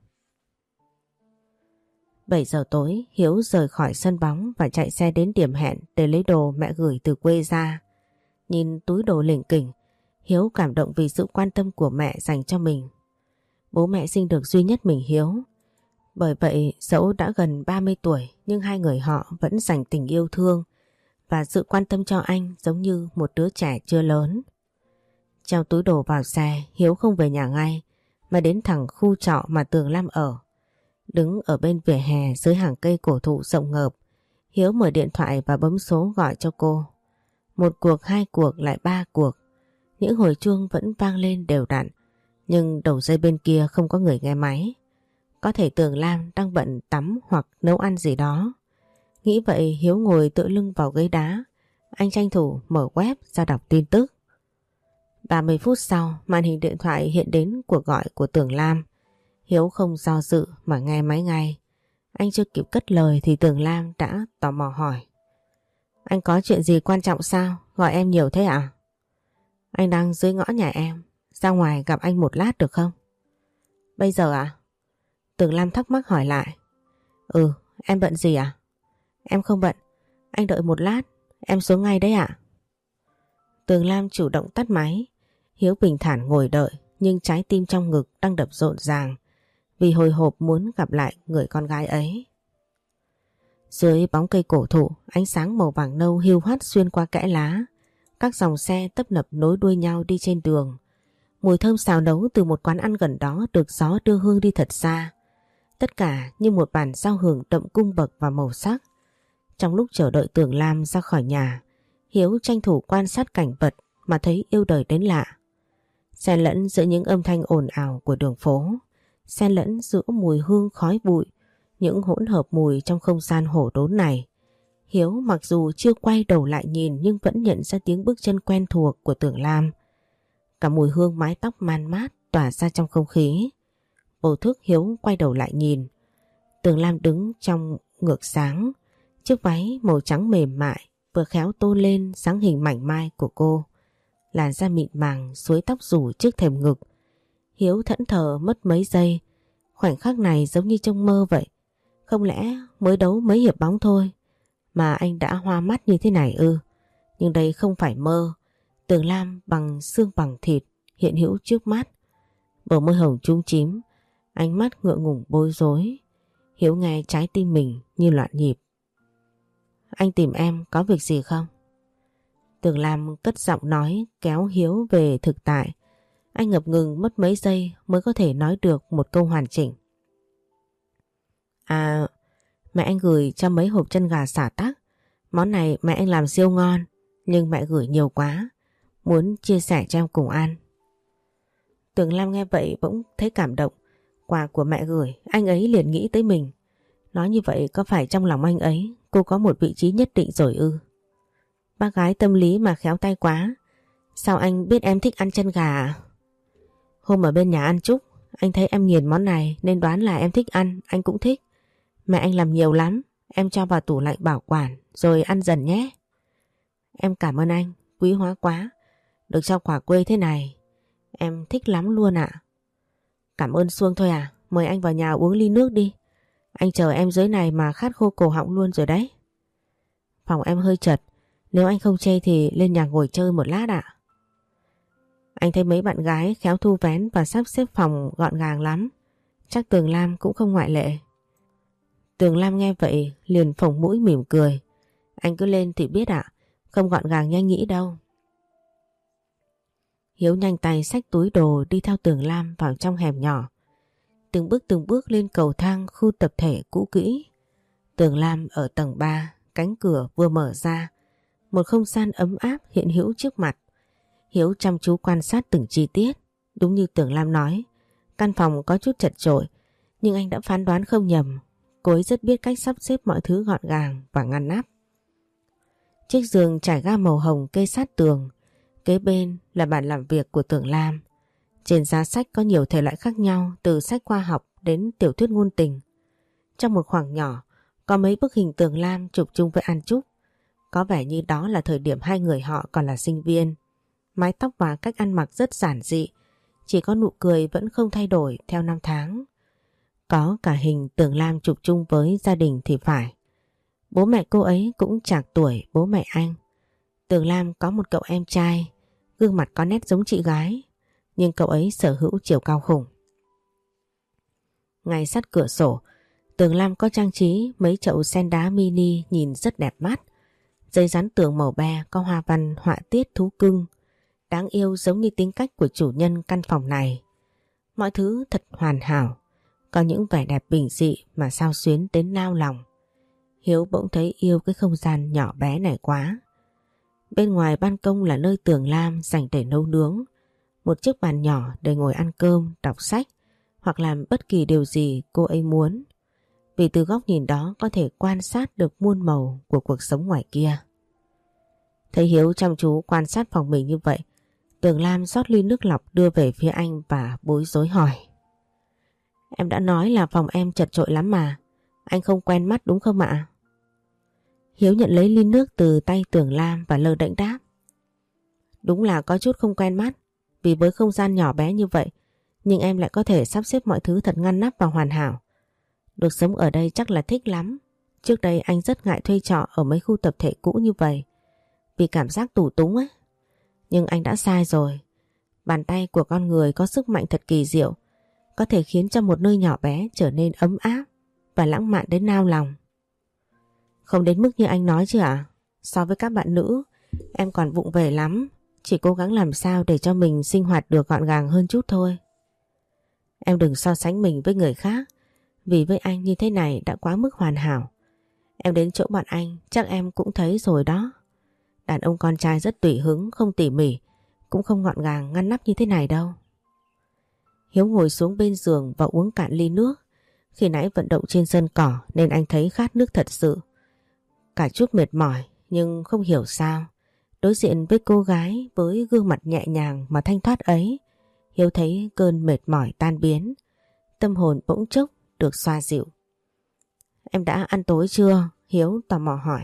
7 giờ tối, Hiếu rời khỏi sân bóng và chạy xe đến điểm hẹn để lấy đồ mẹ gửi từ quê ra. Nhìn túi đồ lỉnh kỉnh, Hiếu cảm động vì sự quan tâm của mẹ dành cho mình. Bố mẹ sinh được duy nhất mình Hiếu. Bởi vậy dẫu đã gần 30 tuổi nhưng hai người họ vẫn dành tình yêu thương và sự quan tâm cho anh giống như một đứa trẻ chưa lớn. Treo túi đồ vào xe, Hiếu không về nhà ngay mà đến thẳng khu trọ mà Tường Lam ở. Đứng ở bên vỉa hè dưới hàng cây cổ thụ rộng ngợp, Hiếu mở điện thoại và bấm số gọi cho cô. Một cuộc, hai cuộc, lại ba cuộc. Những hồi chuông vẫn vang lên đều đặn, nhưng đầu dây bên kia không có người nghe máy. Có thể Tường Lam đang bận tắm hoặc nấu ăn gì đó. Nghĩ vậy Hiếu ngồi tựa lưng vào ghế đá. Anh tranh thủ mở web ra đọc tin tức. 30 phút sau, màn hình điện thoại hiện đến cuộc gọi của Tường Lam. Hiếu không do dự mà nghe máy ngay. Anh chưa kịp cất lời thì Tường Lam đã tò mò hỏi. Anh có chuyện gì quan trọng sao? Gọi em nhiều thế ạ? Anh đang dưới ngõ nhà em. Ra ngoài gặp anh một lát được không? Bây giờ ạ? Tường Lam thắc mắc hỏi lại. Ừ, em bận gì à? Em không bận. Anh đợi một lát, em xuống ngay đấy ạ. Tường Lam chủ động tắt máy. Hiếu bình thản ngồi đợi, nhưng trái tim trong ngực đang đập rộn ràng vì hồi hộp muốn gặp lại người con gái ấy. Dưới bóng cây cổ thụ, ánh sáng màu vàng nâu hiu hắt xuyên qua kẽ lá. Các dòng xe tấp nập nối đuôi nhau đi trên đường. Mùi thơm xào nấu từ một quán ăn gần đó được gió đưa hương đi thật xa. Tất cả như một bản giao hưởng đậm cung bậc và màu sắc. Trong lúc chờ đợi Tường Lam ra khỏi nhà, Hiếu tranh thủ quan sát cảnh vật mà thấy yêu đời đến lạ. Xen lẫn giữa những âm thanh ồn ào của đường phố, xen lẫn giữa mùi hương khói bụi, những hỗn hợp mùi trong không gian hổ đốn này. Hiếu mặc dù chưa quay đầu lại nhìn nhưng vẫn nhận ra tiếng bước chân quen thuộc của Tường Lam. Cả mùi hương mái tóc man mát tỏa ra trong không khí. Vô thức Hiếu quay đầu lại nhìn. Tường Lam đứng trong ngược sáng, chiếc váy màu trắng mềm mại vừa khéo tôn lên dáng hình mảnh mai của cô. Làn da mịn màng xuối tóc rủ trước thềm ngực. Hiếu thẫn thờ mất mấy giây. Khoảnh khắc này giống như trong mơ vậy. Không lẽ mới đấu mấy hiệp bóng thôi mà anh đã hoa mắt như thế này ư? Nhưng đây không phải mơ. Tường Lam bằng xương bằng thịt hiện hữu trước mắt. Bờ môi hồng chúm chím, ánh mắt ngượng ngùng bối rối. Hiếu nghe trái tim mình như loạn nhịp. Anh tìm em có việc gì không? Tường Lam cất giọng nói kéo Hiếu về thực tại. Anh ngập ngừng mất mấy giây mới có thể nói được một câu hoàn chỉnh. À, mẹ anh gửi cho mấy hộp chân gà xả tắc. Món này mẹ anh làm siêu ngon, nhưng mẹ gửi nhiều quá, muốn chia sẻ cho em cùng ăn. Tường Lam nghe vậy bỗng thấy cảm động. Quà của mẹ gửi, anh ấy liền nghĩ tới mình. Nói như vậy có phải trong lòng anh ấy cô có một vị trí nhất định rồi ư? Bác gái tâm lý mà khéo tay quá. Sao anh biết em thích ăn chân gà à? Hôm ở bên nhà ăn Trúc, anh thấy em nghiền món này nên đoán là em thích ăn, anh cũng thích. Mẹ anh làm nhiều lắm, em cho vào tủ lạnh bảo quản rồi ăn dần nhé. Em cảm ơn anh, quý hóa quá. Được cho quà quê thế này, em thích lắm luôn ạ. Cảm ơn suông thôi à, mời anh vào nhà uống ly nước đi. Anh chờ em dưới này mà khát khô cổ họng luôn rồi đấy. Phòng em hơi chật, nếu anh không chê thì lên nhà ngồi chơi một lát ạ. Anh thấy mấy bạn gái khéo thu vén và sắp xếp phòng gọn gàng lắm. Chắc Tường Lam cũng không ngoại lệ. Tường Lam nghe vậy liền phồng mũi mỉm cười. Anh cứ lên thì biết ạ, không gọn gàng như anh nghĩ đâu. Hiếu nhanh tay xách túi đồ đi theo Tường Lam vào trong hẻm nhỏ. Từng bước lên cầu thang khu tập thể cũ kỹ. Tường Lam ở tầng 3, cánh cửa vừa mở ra. Một không gian ấm áp hiện hữu trước mặt. Hiếu chăm chú quan sát từng chi tiết. Đúng như Tường Lam nói, căn phòng có chút chật chội, nhưng anh đã phán đoán không nhầm. Cô ấy rất biết cách sắp xếp mọi thứ gọn gàng và ngăn nắp. Chiếc giường trải ga màu hồng kê sát tường. Kế bên là bàn làm việc của Tường Lam. Trên giá sách có nhiều thể loại khác nhau, từ sách khoa học đến tiểu thuyết ngôn tình. Trong một khoảng nhỏ có mấy bức hình Tường Lam chụp chung với An Trúc. Có vẻ như đó là thời điểm hai người họ còn là sinh viên. Mái tóc và cách ăn mặc rất giản dị, chỉ có nụ cười vẫn không thay đổi theo năm tháng. Có cả hình Tường Lam chụp chung với gia đình thì phải. Bố mẹ cô ấy cũng trạc tuổi bố mẹ anh. Tường Lam có một cậu em trai, gương mặt có nét giống chị gái, nhưng cậu ấy sở hữu chiều cao khủng. Ngay sát cửa sổ, Tường Lam có trang trí mấy chậu sen đá mini nhìn rất đẹp mắt. Giấy dán tường màu be có hoa văn họa tiết thú cưng, đáng yêu giống như tính cách của chủ nhân căn phòng này. Mọi thứ thật hoàn hảo, có những vẻ đẹp bình dị mà xao xuyến đến nao lòng. Hiếu bỗng thấy yêu cái không gian nhỏ bé này quá. Bên ngoài ban công là nơi Tường Lam dành để nấu nướng. Một chiếc bàn nhỏ để ngồi ăn cơm, đọc sách hoặc làm bất kỳ điều gì cô ấy muốn. Vì từ góc nhìn đó có thể quan sát được muôn màu của cuộc sống ngoài kia. Thấy Hiếu chăm chú quan sát phòng mình như vậy, Tường Lam rót ly nước lọc đưa về phía anh và bối rối hỏi. Em đã nói là phòng em chật chội lắm mà, anh không quen mắt đúng không ạ? Hiếu nhận lấy ly nước từ tay Tường Lam và lơ đễnh đáp. Đúng là có chút không quen mắt, vì với không gian nhỏ bé như vậy, nhưng em lại có thể sắp xếp mọi thứ thật ngăn nắp và hoàn hảo. Được sống ở đây chắc là thích lắm, Trước đây anh rất ngại thuê trọ ở mấy khu tập thể cũ như vậy vì cảm giác tù túng ấy. Nhưng anh đã sai rồi. Bàn tay của con người có sức mạnh thật kỳ diệu, có thể khiến cho một nơi nhỏ bé trở nên ấm áp và lãng mạn đến nao lòng. Không đến mức như anh nói chứ ạ? So với các bạn nữ, em còn vụng về lắm. Chỉ cố gắng làm sao để cho mình sinh hoạt được gọn gàng hơn chút thôi. Em đừng so sánh mình với người khác, vì với anh như thế này đã quá mức hoàn hảo. Em đến chỗ bạn anh chắc em cũng thấy rồi đó. Đàn ông con trai rất tùy hứng, không tỉ mỉ, cũng không gọn gàng ngăn nắp như thế này đâu. Hiếu ngồi xuống bên giường và uống cạn ly nước. Khi nãy vận động trên sân cỏ nên anh thấy khát nước thật sự. Cả chút mệt mỏi nhưng không hiểu sao, đối diện với cô gái với gương mặt nhẹ nhàng mà thanh thoát ấy, Hiếu thấy cơn mệt mỏi tan biến, tâm hồn bỗng chốc được xoa dịu. Em đã ăn tối chưa? Hiếu tò mò hỏi.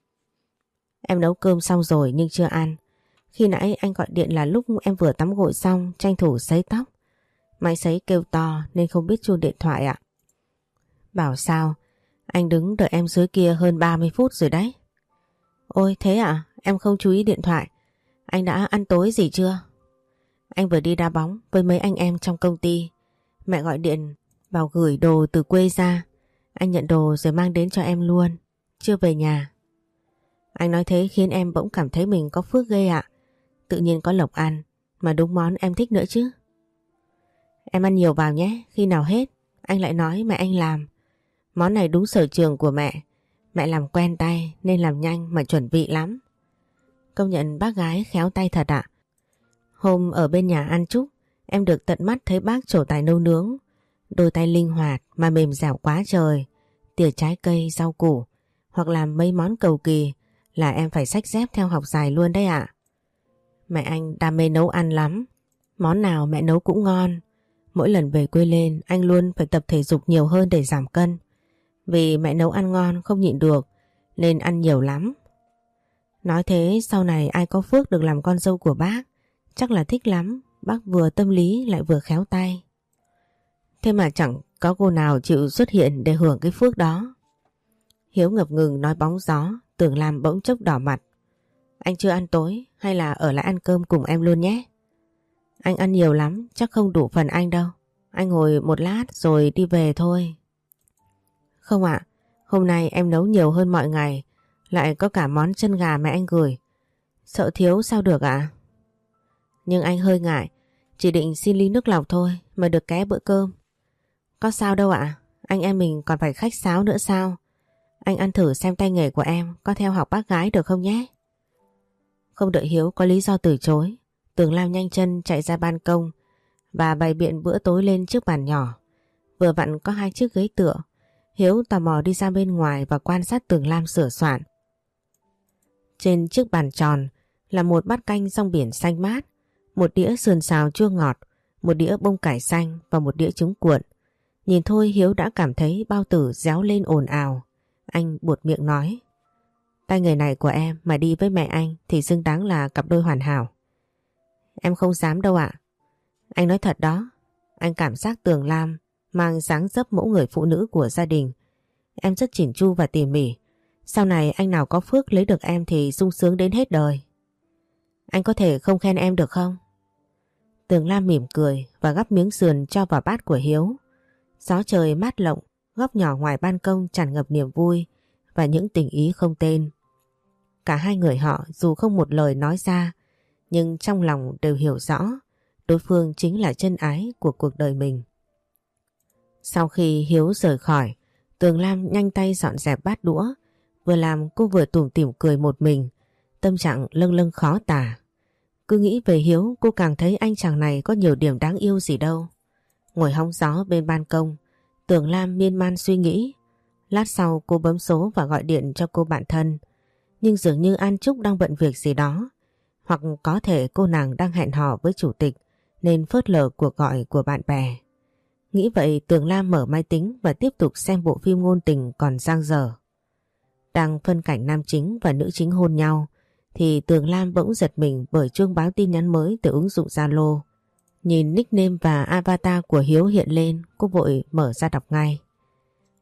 Em nấu cơm xong rồi nhưng chưa ăn. Khi nãy anh gọi điện là lúc em vừa tắm gội xong tranh thủ sấy tóc. Máy sấy kêu to nên không biết chuông điện thoại ạ. Bảo sao? Anh đứng đợi em dưới kia hơn 30 phút rồi đấy. Ôi thế à? Em không chú ý điện thoại. Anh đã ăn tối gì chưa? Anh vừa đi đá bóng với mấy anh em trong công ty. Mẹ gọi điện bảo gửi đồ từ quê ra. Anh nhận đồ rồi mang đến cho em luôn. Chưa về nhà. Anh nói thế khiến em bỗng cảm thấy mình có phước ghê ạ. Tự nhiên có lộc ăn, mà đúng món em thích nữa chứ. Em ăn nhiều vào nhé, khi nào hết anh lại nói mẹ anh làm. Món này đúng sở trường của mẹ. Mẹ làm quen tay nên làm nhanh mà chuẩn vị lắm. Công nhận bác gái khéo tay thật ạ. Hôm ở bên nhà ăn Trúc, em được tận mắt thấy bác trổ tài nấu nướng. Đôi tay linh hoạt mà mềm dẻo quá trời. Tỉa trái cây, rau củ hoặc làm mấy món cầu kỳ là em phải xách dép theo học dài luôn đấy ạ. Mẹ anh đam mê nấu ăn lắm. Món nào mẹ nấu cũng ngon. Mỗi lần về quê lên anh luôn phải tập thể dục nhiều hơn để giảm cân. Vì mẹ nấu ăn ngon không nhịn được nên ăn nhiều lắm. Nói thế sau này ai có phước được làm con dâu của bác chắc là thích lắm. Bác vừa tâm lý lại vừa khéo tay. Thế mà chẳng có cô nào chịu xuất hiện để hưởng cái phước đó. Hiếu ngập ngừng nói bóng gió, Tường Lam bỗng chốc đỏ mặt. Anh chưa ăn tối hay là ở lại ăn cơm cùng em luôn nhé? Anh ăn nhiều lắm, chắc không đủ phần anh đâu. Anh ngồi một lát rồi đi về thôi. Không ạ, hôm nay em nấu nhiều hơn mọi ngày, lại có cả món chân gà mẹ anh gửi. Sợ thiếu sao được ạ? Nhưng anh hơi ngại, chỉ định xin ly nước lọc thôi mà được ké bữa cơm. Có sao đâu ạ, anh em mình còn phải khách sáo nữa sao? Anh ăn thử xem tay nghề của em có theo học bác gái được không nhé? Không đợi Hiếu có lý do từ chối, Tường Lam nhanh chân chạy ra ban công và bày biện bữa tối lên chiếc bàn nhỏ. Vừa vặn có 2 chiếc ghế tựa. Hiếu tò mò đi ra bên ngoài và quan sát Tường Lam sửa soạn. Trên chiếc bàn tròn là một bát canh rong biển xanh mát, một đĩa sườn xào chua ngọt, một đĩa bông cải xanh và một đĩa trứng cuộn. Nhìn thôi Hiếu đã cảm thấy bao tử réo lên ồn ào. Anh buột miệng nói. Tay nghề này của em mà đi với mẹ anh thì xứng đáng là cặp đôi hoàn hảo. Em không dám đâu ạ. Anh nói thật đó. Anh cảm giác Tường Lam mang dáng dấp mẫu người phụ nữ của gia đình. Em rất chỉn chu và tỉ mỉ. Sau này anh nào có phước lấy được em thì sung sướng đến hết đời. Anh có thể không khen em được không? Tường Lam mỉm cười và gắp miếng sườn cho vào bát của Hiếu. Gió trời mát lộng, góc nhỏ ngoài ban công tràn ngập niềm vui và những tình ý không tên. Cả hai người họ dù không một lời nói ra, nhưng trong lòng đều hiểu rõ đối phương chính là chân ái của cuộc đời mình. Sau khi Hiếu rời khỏi, Tường Lam nhanh tay dọn dẹp bát đũa. Vừa làm cô vừa tủm tỉm cười một mình, tâm trạng lâng lâng khó tả. Cứ nghĩ về Hiếu cô càng thấy anh chàng này có nhiều điểm đáng yêu gì đâu. Ngồi hóng gió bên ban công, Tường Lam miên man suy nghĩ. Lát sau cô bấm số và gọi điện cho cô bạn thân. Nhưng dường như An Trúc đang bận việc gì đó. Hoặc có thể cô nàng đang hẹn hò với chủ tịch nên phớt lờ cuộc gọi của bạn bè. Nghĩ vậy Tường Lam mở máy tính và tiếp tục xem bộ phim ngôn tình còn dang dở. Đang phân cảnh nam chính và nữ chính hôn nhau thì Tường Lam bỗng giật mình bởi chuông báo tin nhắn mới từ ứng dụng Zalo. Nhìn nickname và avatar của Hiếu hiện lên, cô vội mở ra đọc ngay.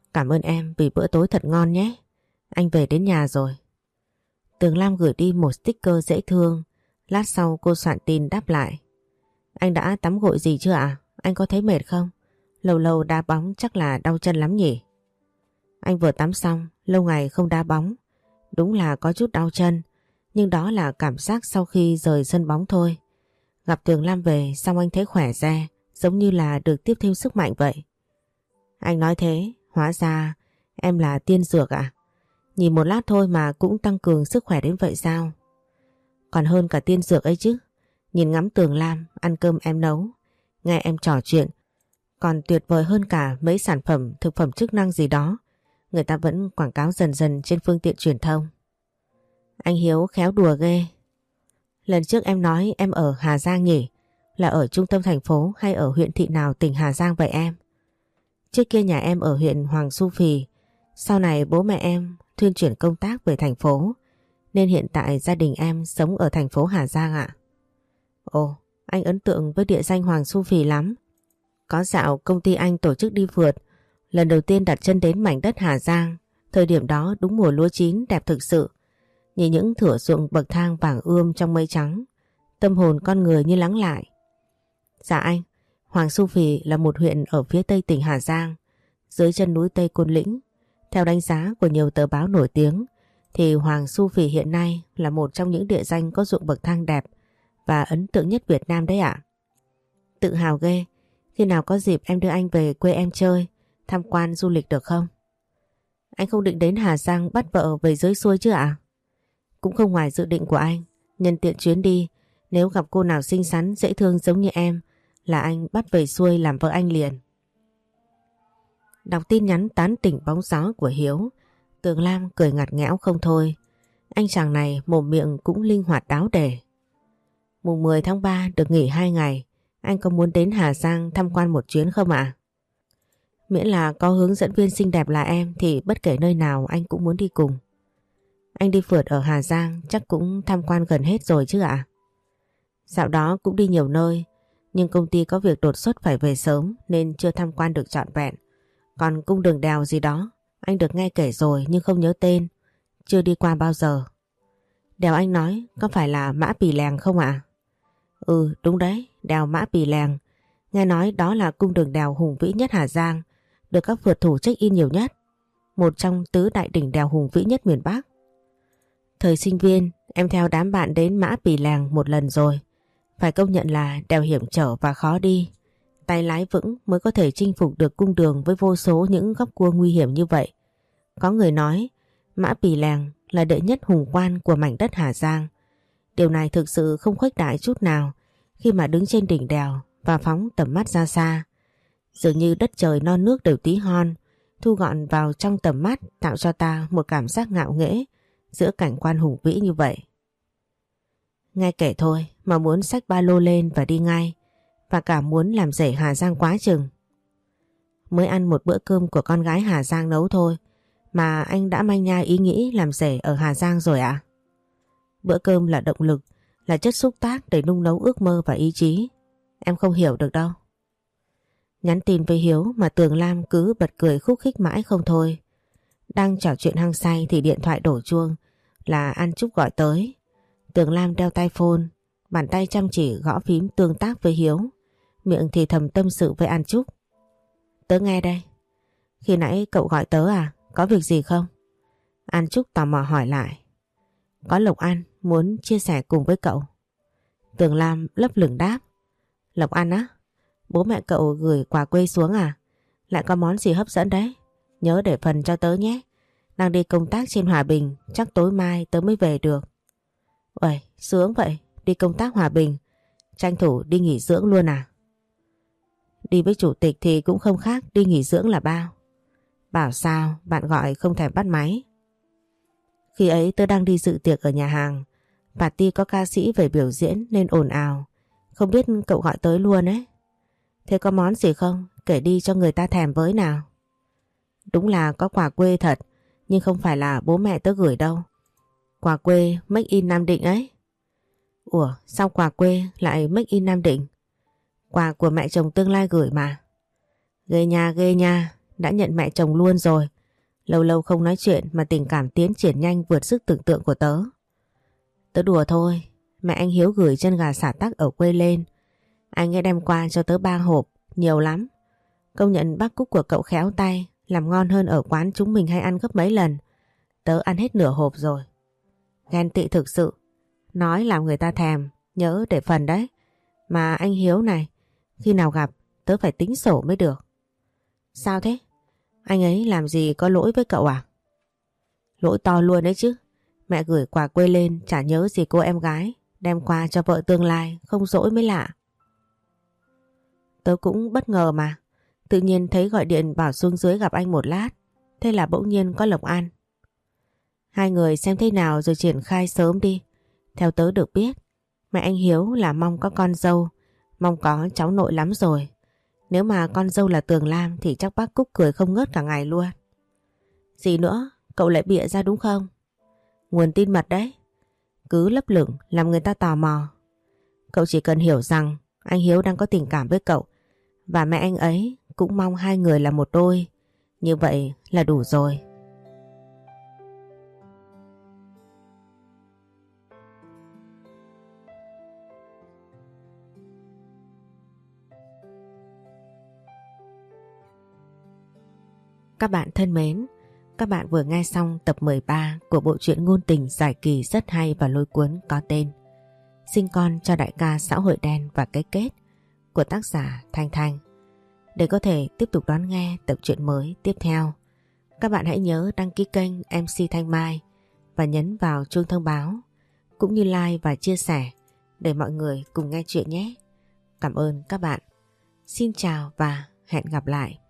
Cảm ơn em vì bữa tối thật ngon nhé. Anh về đến nhà rồi. Tường Lam gửi đi một sticker dễ thương. Lát sau cô soạn tin đáp lại. Anh đã tắm gội gì chưa ạ? Anh có thấy mệt không? Lâu lâu đá bóng chắc là đau chân lắm nhỉ? Anh vừa tắm xong, lâu ngày không đá bóng. Đúng là có chút đau chân. Nhưng đó là cảm giác sau khi rời sân bóng thôi. Gặp Tường Lam về xong anh thấy khỏe ra, giống như là được tiếp thêm sức mạnh vậy. Anh nói thế, hóa ra em là tiên dược à? Nhìn một lát thôi mà cũng tăng cường sức khỏe đến vậy sao? Còn hơn cả tiên dược ấy chứ. Nhìn ngắm Tường Lam, ăn cơm em nấu, nghe em trò chuyện, còn tuyệt vời hơn cả mấy sản phẩm thực phẩm chức năng gì đó. Người ta vẫn quảng cáo dần dần trên phương tiện truyền thông. Anh Hiếu khéo đùa ghê. Lần trước em nói em ở Hà Giang nhỉ? Là ở trung tâm thành phố hay ở huyện thị nào tỉnh Hà Giang vậy em? Trước kia nhà em ở huyện Hoàng Su Phì. Sau này bố mẹ em thuyên chuyển công tác về thành phố, nên hiện tại gia đình em sống ở thành phố Hà Giang ạ. Ồ, anh ấn tượng với địa danh Hoàng Su Phì lắm. Có dạo công ty anh tổ chức đi phượt, lần đầu tiên đặt chân đến mảnh đất Hà Giang. Thời điểm đó đúng mùa lúa chín đẹp thực sự. Nhìn những thửa ruộng bậc thang vàng ươm trong mây trắng, tâm hồn con người như lắng lại. Dạ anh, Hoàng Su Phì là một huyện ở phía tây tỉnh Hà Giang, dưới chân núi Tây Côn Lĩnh. Theo đánh giá của nhiều tờ báo nổi tiếng, thì Hoàng Su Phì hiện nay là một trong những địa danh có ruộng bậc thang đẹp và ấn tượng nhất Việt Nam đấy ạ. Tự hào ghê, khi nào có dịp em đưa anh về quê em chơi, tham quan du lịch được không? Anh không định đến Hà Giang bắt vợ về dưới xuôi chứ ạ? Cũng không ngoài dự định của anh, nhân tiện chuyến đi, nếu gặp cô nào xinh xắn dễ thương giống như em là anh bắt về xuôi làm vợ anh liền. Đọc tin nhắn tán tỉnh bóng gió của Hiếu, Tường Lam cười ngặt nghẽo không thôi. Anh chàng này mồm miệng cũng linh hoạt đáo để. Mùng 10 tháng 3 được nghỉ 2 ngày, anh có muốn đến Hà Giang tham quan một chuyến không ạ? Miễn là có hướng dẫn viên xinh đẹp là em thì bất kể nơi nào anh cũng muốn đi cùng. Anh đi phượt ở Hà Giang chắc cũng tham quan gần hết rồi chứ ạ? Dạo đó cũng đi nhiều nơi, nhưng công ty có việc đột xuất phải về sớm nên chưa tham quan được trọn vẹn. Còn cung đường đèo gì đó, anh được nghe kể rồi nhưng không nhớ tên, chưa đi qua bao giờ. Đèo anh nói có phải là Mã Pì Lèng không ạ? Ừ đúng đấy, đèo Mã Pì Lèng. Nghe nói đó là cung đường đèo hùng vĩ nhất Hà Giang, được các phượt thủ check-in nhiều nhất. Một trong tứ đại đỉnh đèo hùng vĩ nhất miền Bắc. Thời sinh viên, em theo đám bạn đến Mã Pì Lèng một lần rồi. Phải công nhận là đèo hiểm trở và khó đi. Tay lái vững mới có thể chinh phục được cung đường với vô số những góc cua nguy hiểm như vậy. Có người nói Mã Pì Lèng là đệ nhất hùng quan của mảnh đất Hà Giang. Điều này thực sự không khuếch đại chút nào khi mà đứng trên đỉnh đèo và phóng tầm mắt ra xa. Dường như đất trời non nước đều tí hon, thu gọn vào trong tầm mắt tạo cho ta một cảm giác ngạo nghễ giữa cảnh quan hùng vĩ như vậy. Nghe kể thôi mà muốn xách ba lô lên và đi ngay, và cả muốn làm rể Hà Giang quá chừng. Mới ăn một bữa cơm của con gái Hà Giang nấu thôi mà anh đã manh nha ý nghĩ làm rể ở Hà Giang rồi ạ? Bữa cơm là động lực, là chất xúc tác để nung nấu ước mơ và ý chí. Em không hiểu được đâu. Nhắn tin với Hiếu mà Tường Lam cứ bật cười khúc khích mãi không thôi. Đang trò chuyện hăng say thì điện thoại đổ chuông, là An Trúc gọi tới. Tường Lam đeo tai phone, bàn tay chăm chỉ gõ phím tương tác với Hiếu, miệng thì thầm tâm sự với An Trúc. Tớ nghe đây. Khi nãy cậu gọi tớ à? Có việc gì không? An Trúc tò mò hỏi lại. Có Lộc An muốn chia sẻ cùng với cậu. Tường Lam lấp lửng đáp. Lộc An á? Bố mẹ cậu gửi quà quê xuống à? Lại có món gì hấp dẫn đấy? Nhớ để phần cho tớ nhé. Đang đi công tác trên Hòa Bình, chắc tối mai tớ mới về được. Uầy, sướng vậy, đi công tác Hòa Bình, tranh thủ đi nghỉ dưỡng luôn à? Đi với chủ tịch thì cũng không khác đi nghỉ dưỡng là bao. Bảo sao bạn gọi không thèm bắt máy. Khi ấy tớ đang đi dự tiệc ở nhà hàng, party có ca sĩ về biểu diễn nên ồn ào, không biết cậu gọi tới luôn ấy. Thế có món gì không? Kể đi cho người ta thèm với nào. Đúng là có quà quê thật, nhưng không phải là bố mẹ tớ gửi đâu. Quà quê make in Nam Định ấy. Ủa sao quà quê lại make in Nam Định? Quà của mẹ chồng tương lai gửi mà. Ghê nha, đã nhận mẹ chồng luôn rồi. Lâu lâu không nói chuyện mà tình cảm tiến triển nhanh vượt sức tưởng tượng của tớ. Tớ đùa thôi, mẹ anh Hiếu gửi chân gà xả tắc ở quê lên. Anh ấy đem qua cho tớ 3 hộp, nhiều lắm. Công nhận bác Cúc của cậu khéo tay, làm ngon hơn ở quán chúng mình hay ăn gấp mấy lần. Tớ ăn hết nửa hộp rồi. Ghen tị thực sự. Nói làm người ta thèm, nhớ để phần đấy. Mà anh Hiếu này, khi nào gặp tớ phải tính sổ mới được. Sao thế? Anh ấy làm gì có lỗi với cậu à? Lỗi to luôn đấy chứ. Mẹ gửi quà quê lên chả nhớ gì cô em gái, đem qua cho vợ tương lai, không dỗi mới lạ. Tớ cũng bất ngờ mà. Tự nhiên thấy gọi điện bảo xuống dưới gặp anh một lát. Thế là bỗng nhiên có lộc ăn. Hai người xem thế nào rồi triển khai sớm đi. Theo tớ được biết, mẹ anh Hiếu là mong có con dâu, mong có cháu nội lắm rồi. Nếu mà con dâu là Tường Lam thì chắc bác Cúc cười không ngớt cả ngày luôn. Gì nữa, cậu lại bịa ra đúng không? Nguồn tin mật đấy. Cứ lấp lửng làm người ta tò mò. Cậu chỉ cần hiểu rằng anh Hiếu đang có tình cảm với cậu và mẹ anh ấy cũng mong hai người là một đôi. Như vậy là đủ rồi. Các bạn thân mến, các bạn vừa nghe xong tập 13 của bộ truyện ngôn tình dài kỳ rất hay và lôi cuốn có tên Sinh con cho đại ca xã hội đen và cái kết của tác giả Thanh Thanh. Để có thể tiếp tục đón nghe tập truyện mới tiếp theo, các bạn hãy nhớ đăng ký kênh MC Thanh Mai và nhấn vào chuông thông báo cũng như like và chia sẻ để mọi người cùng nghe chuyện nhé. Cảm ơn các bạn. Xin chào và hẹn gặp lại.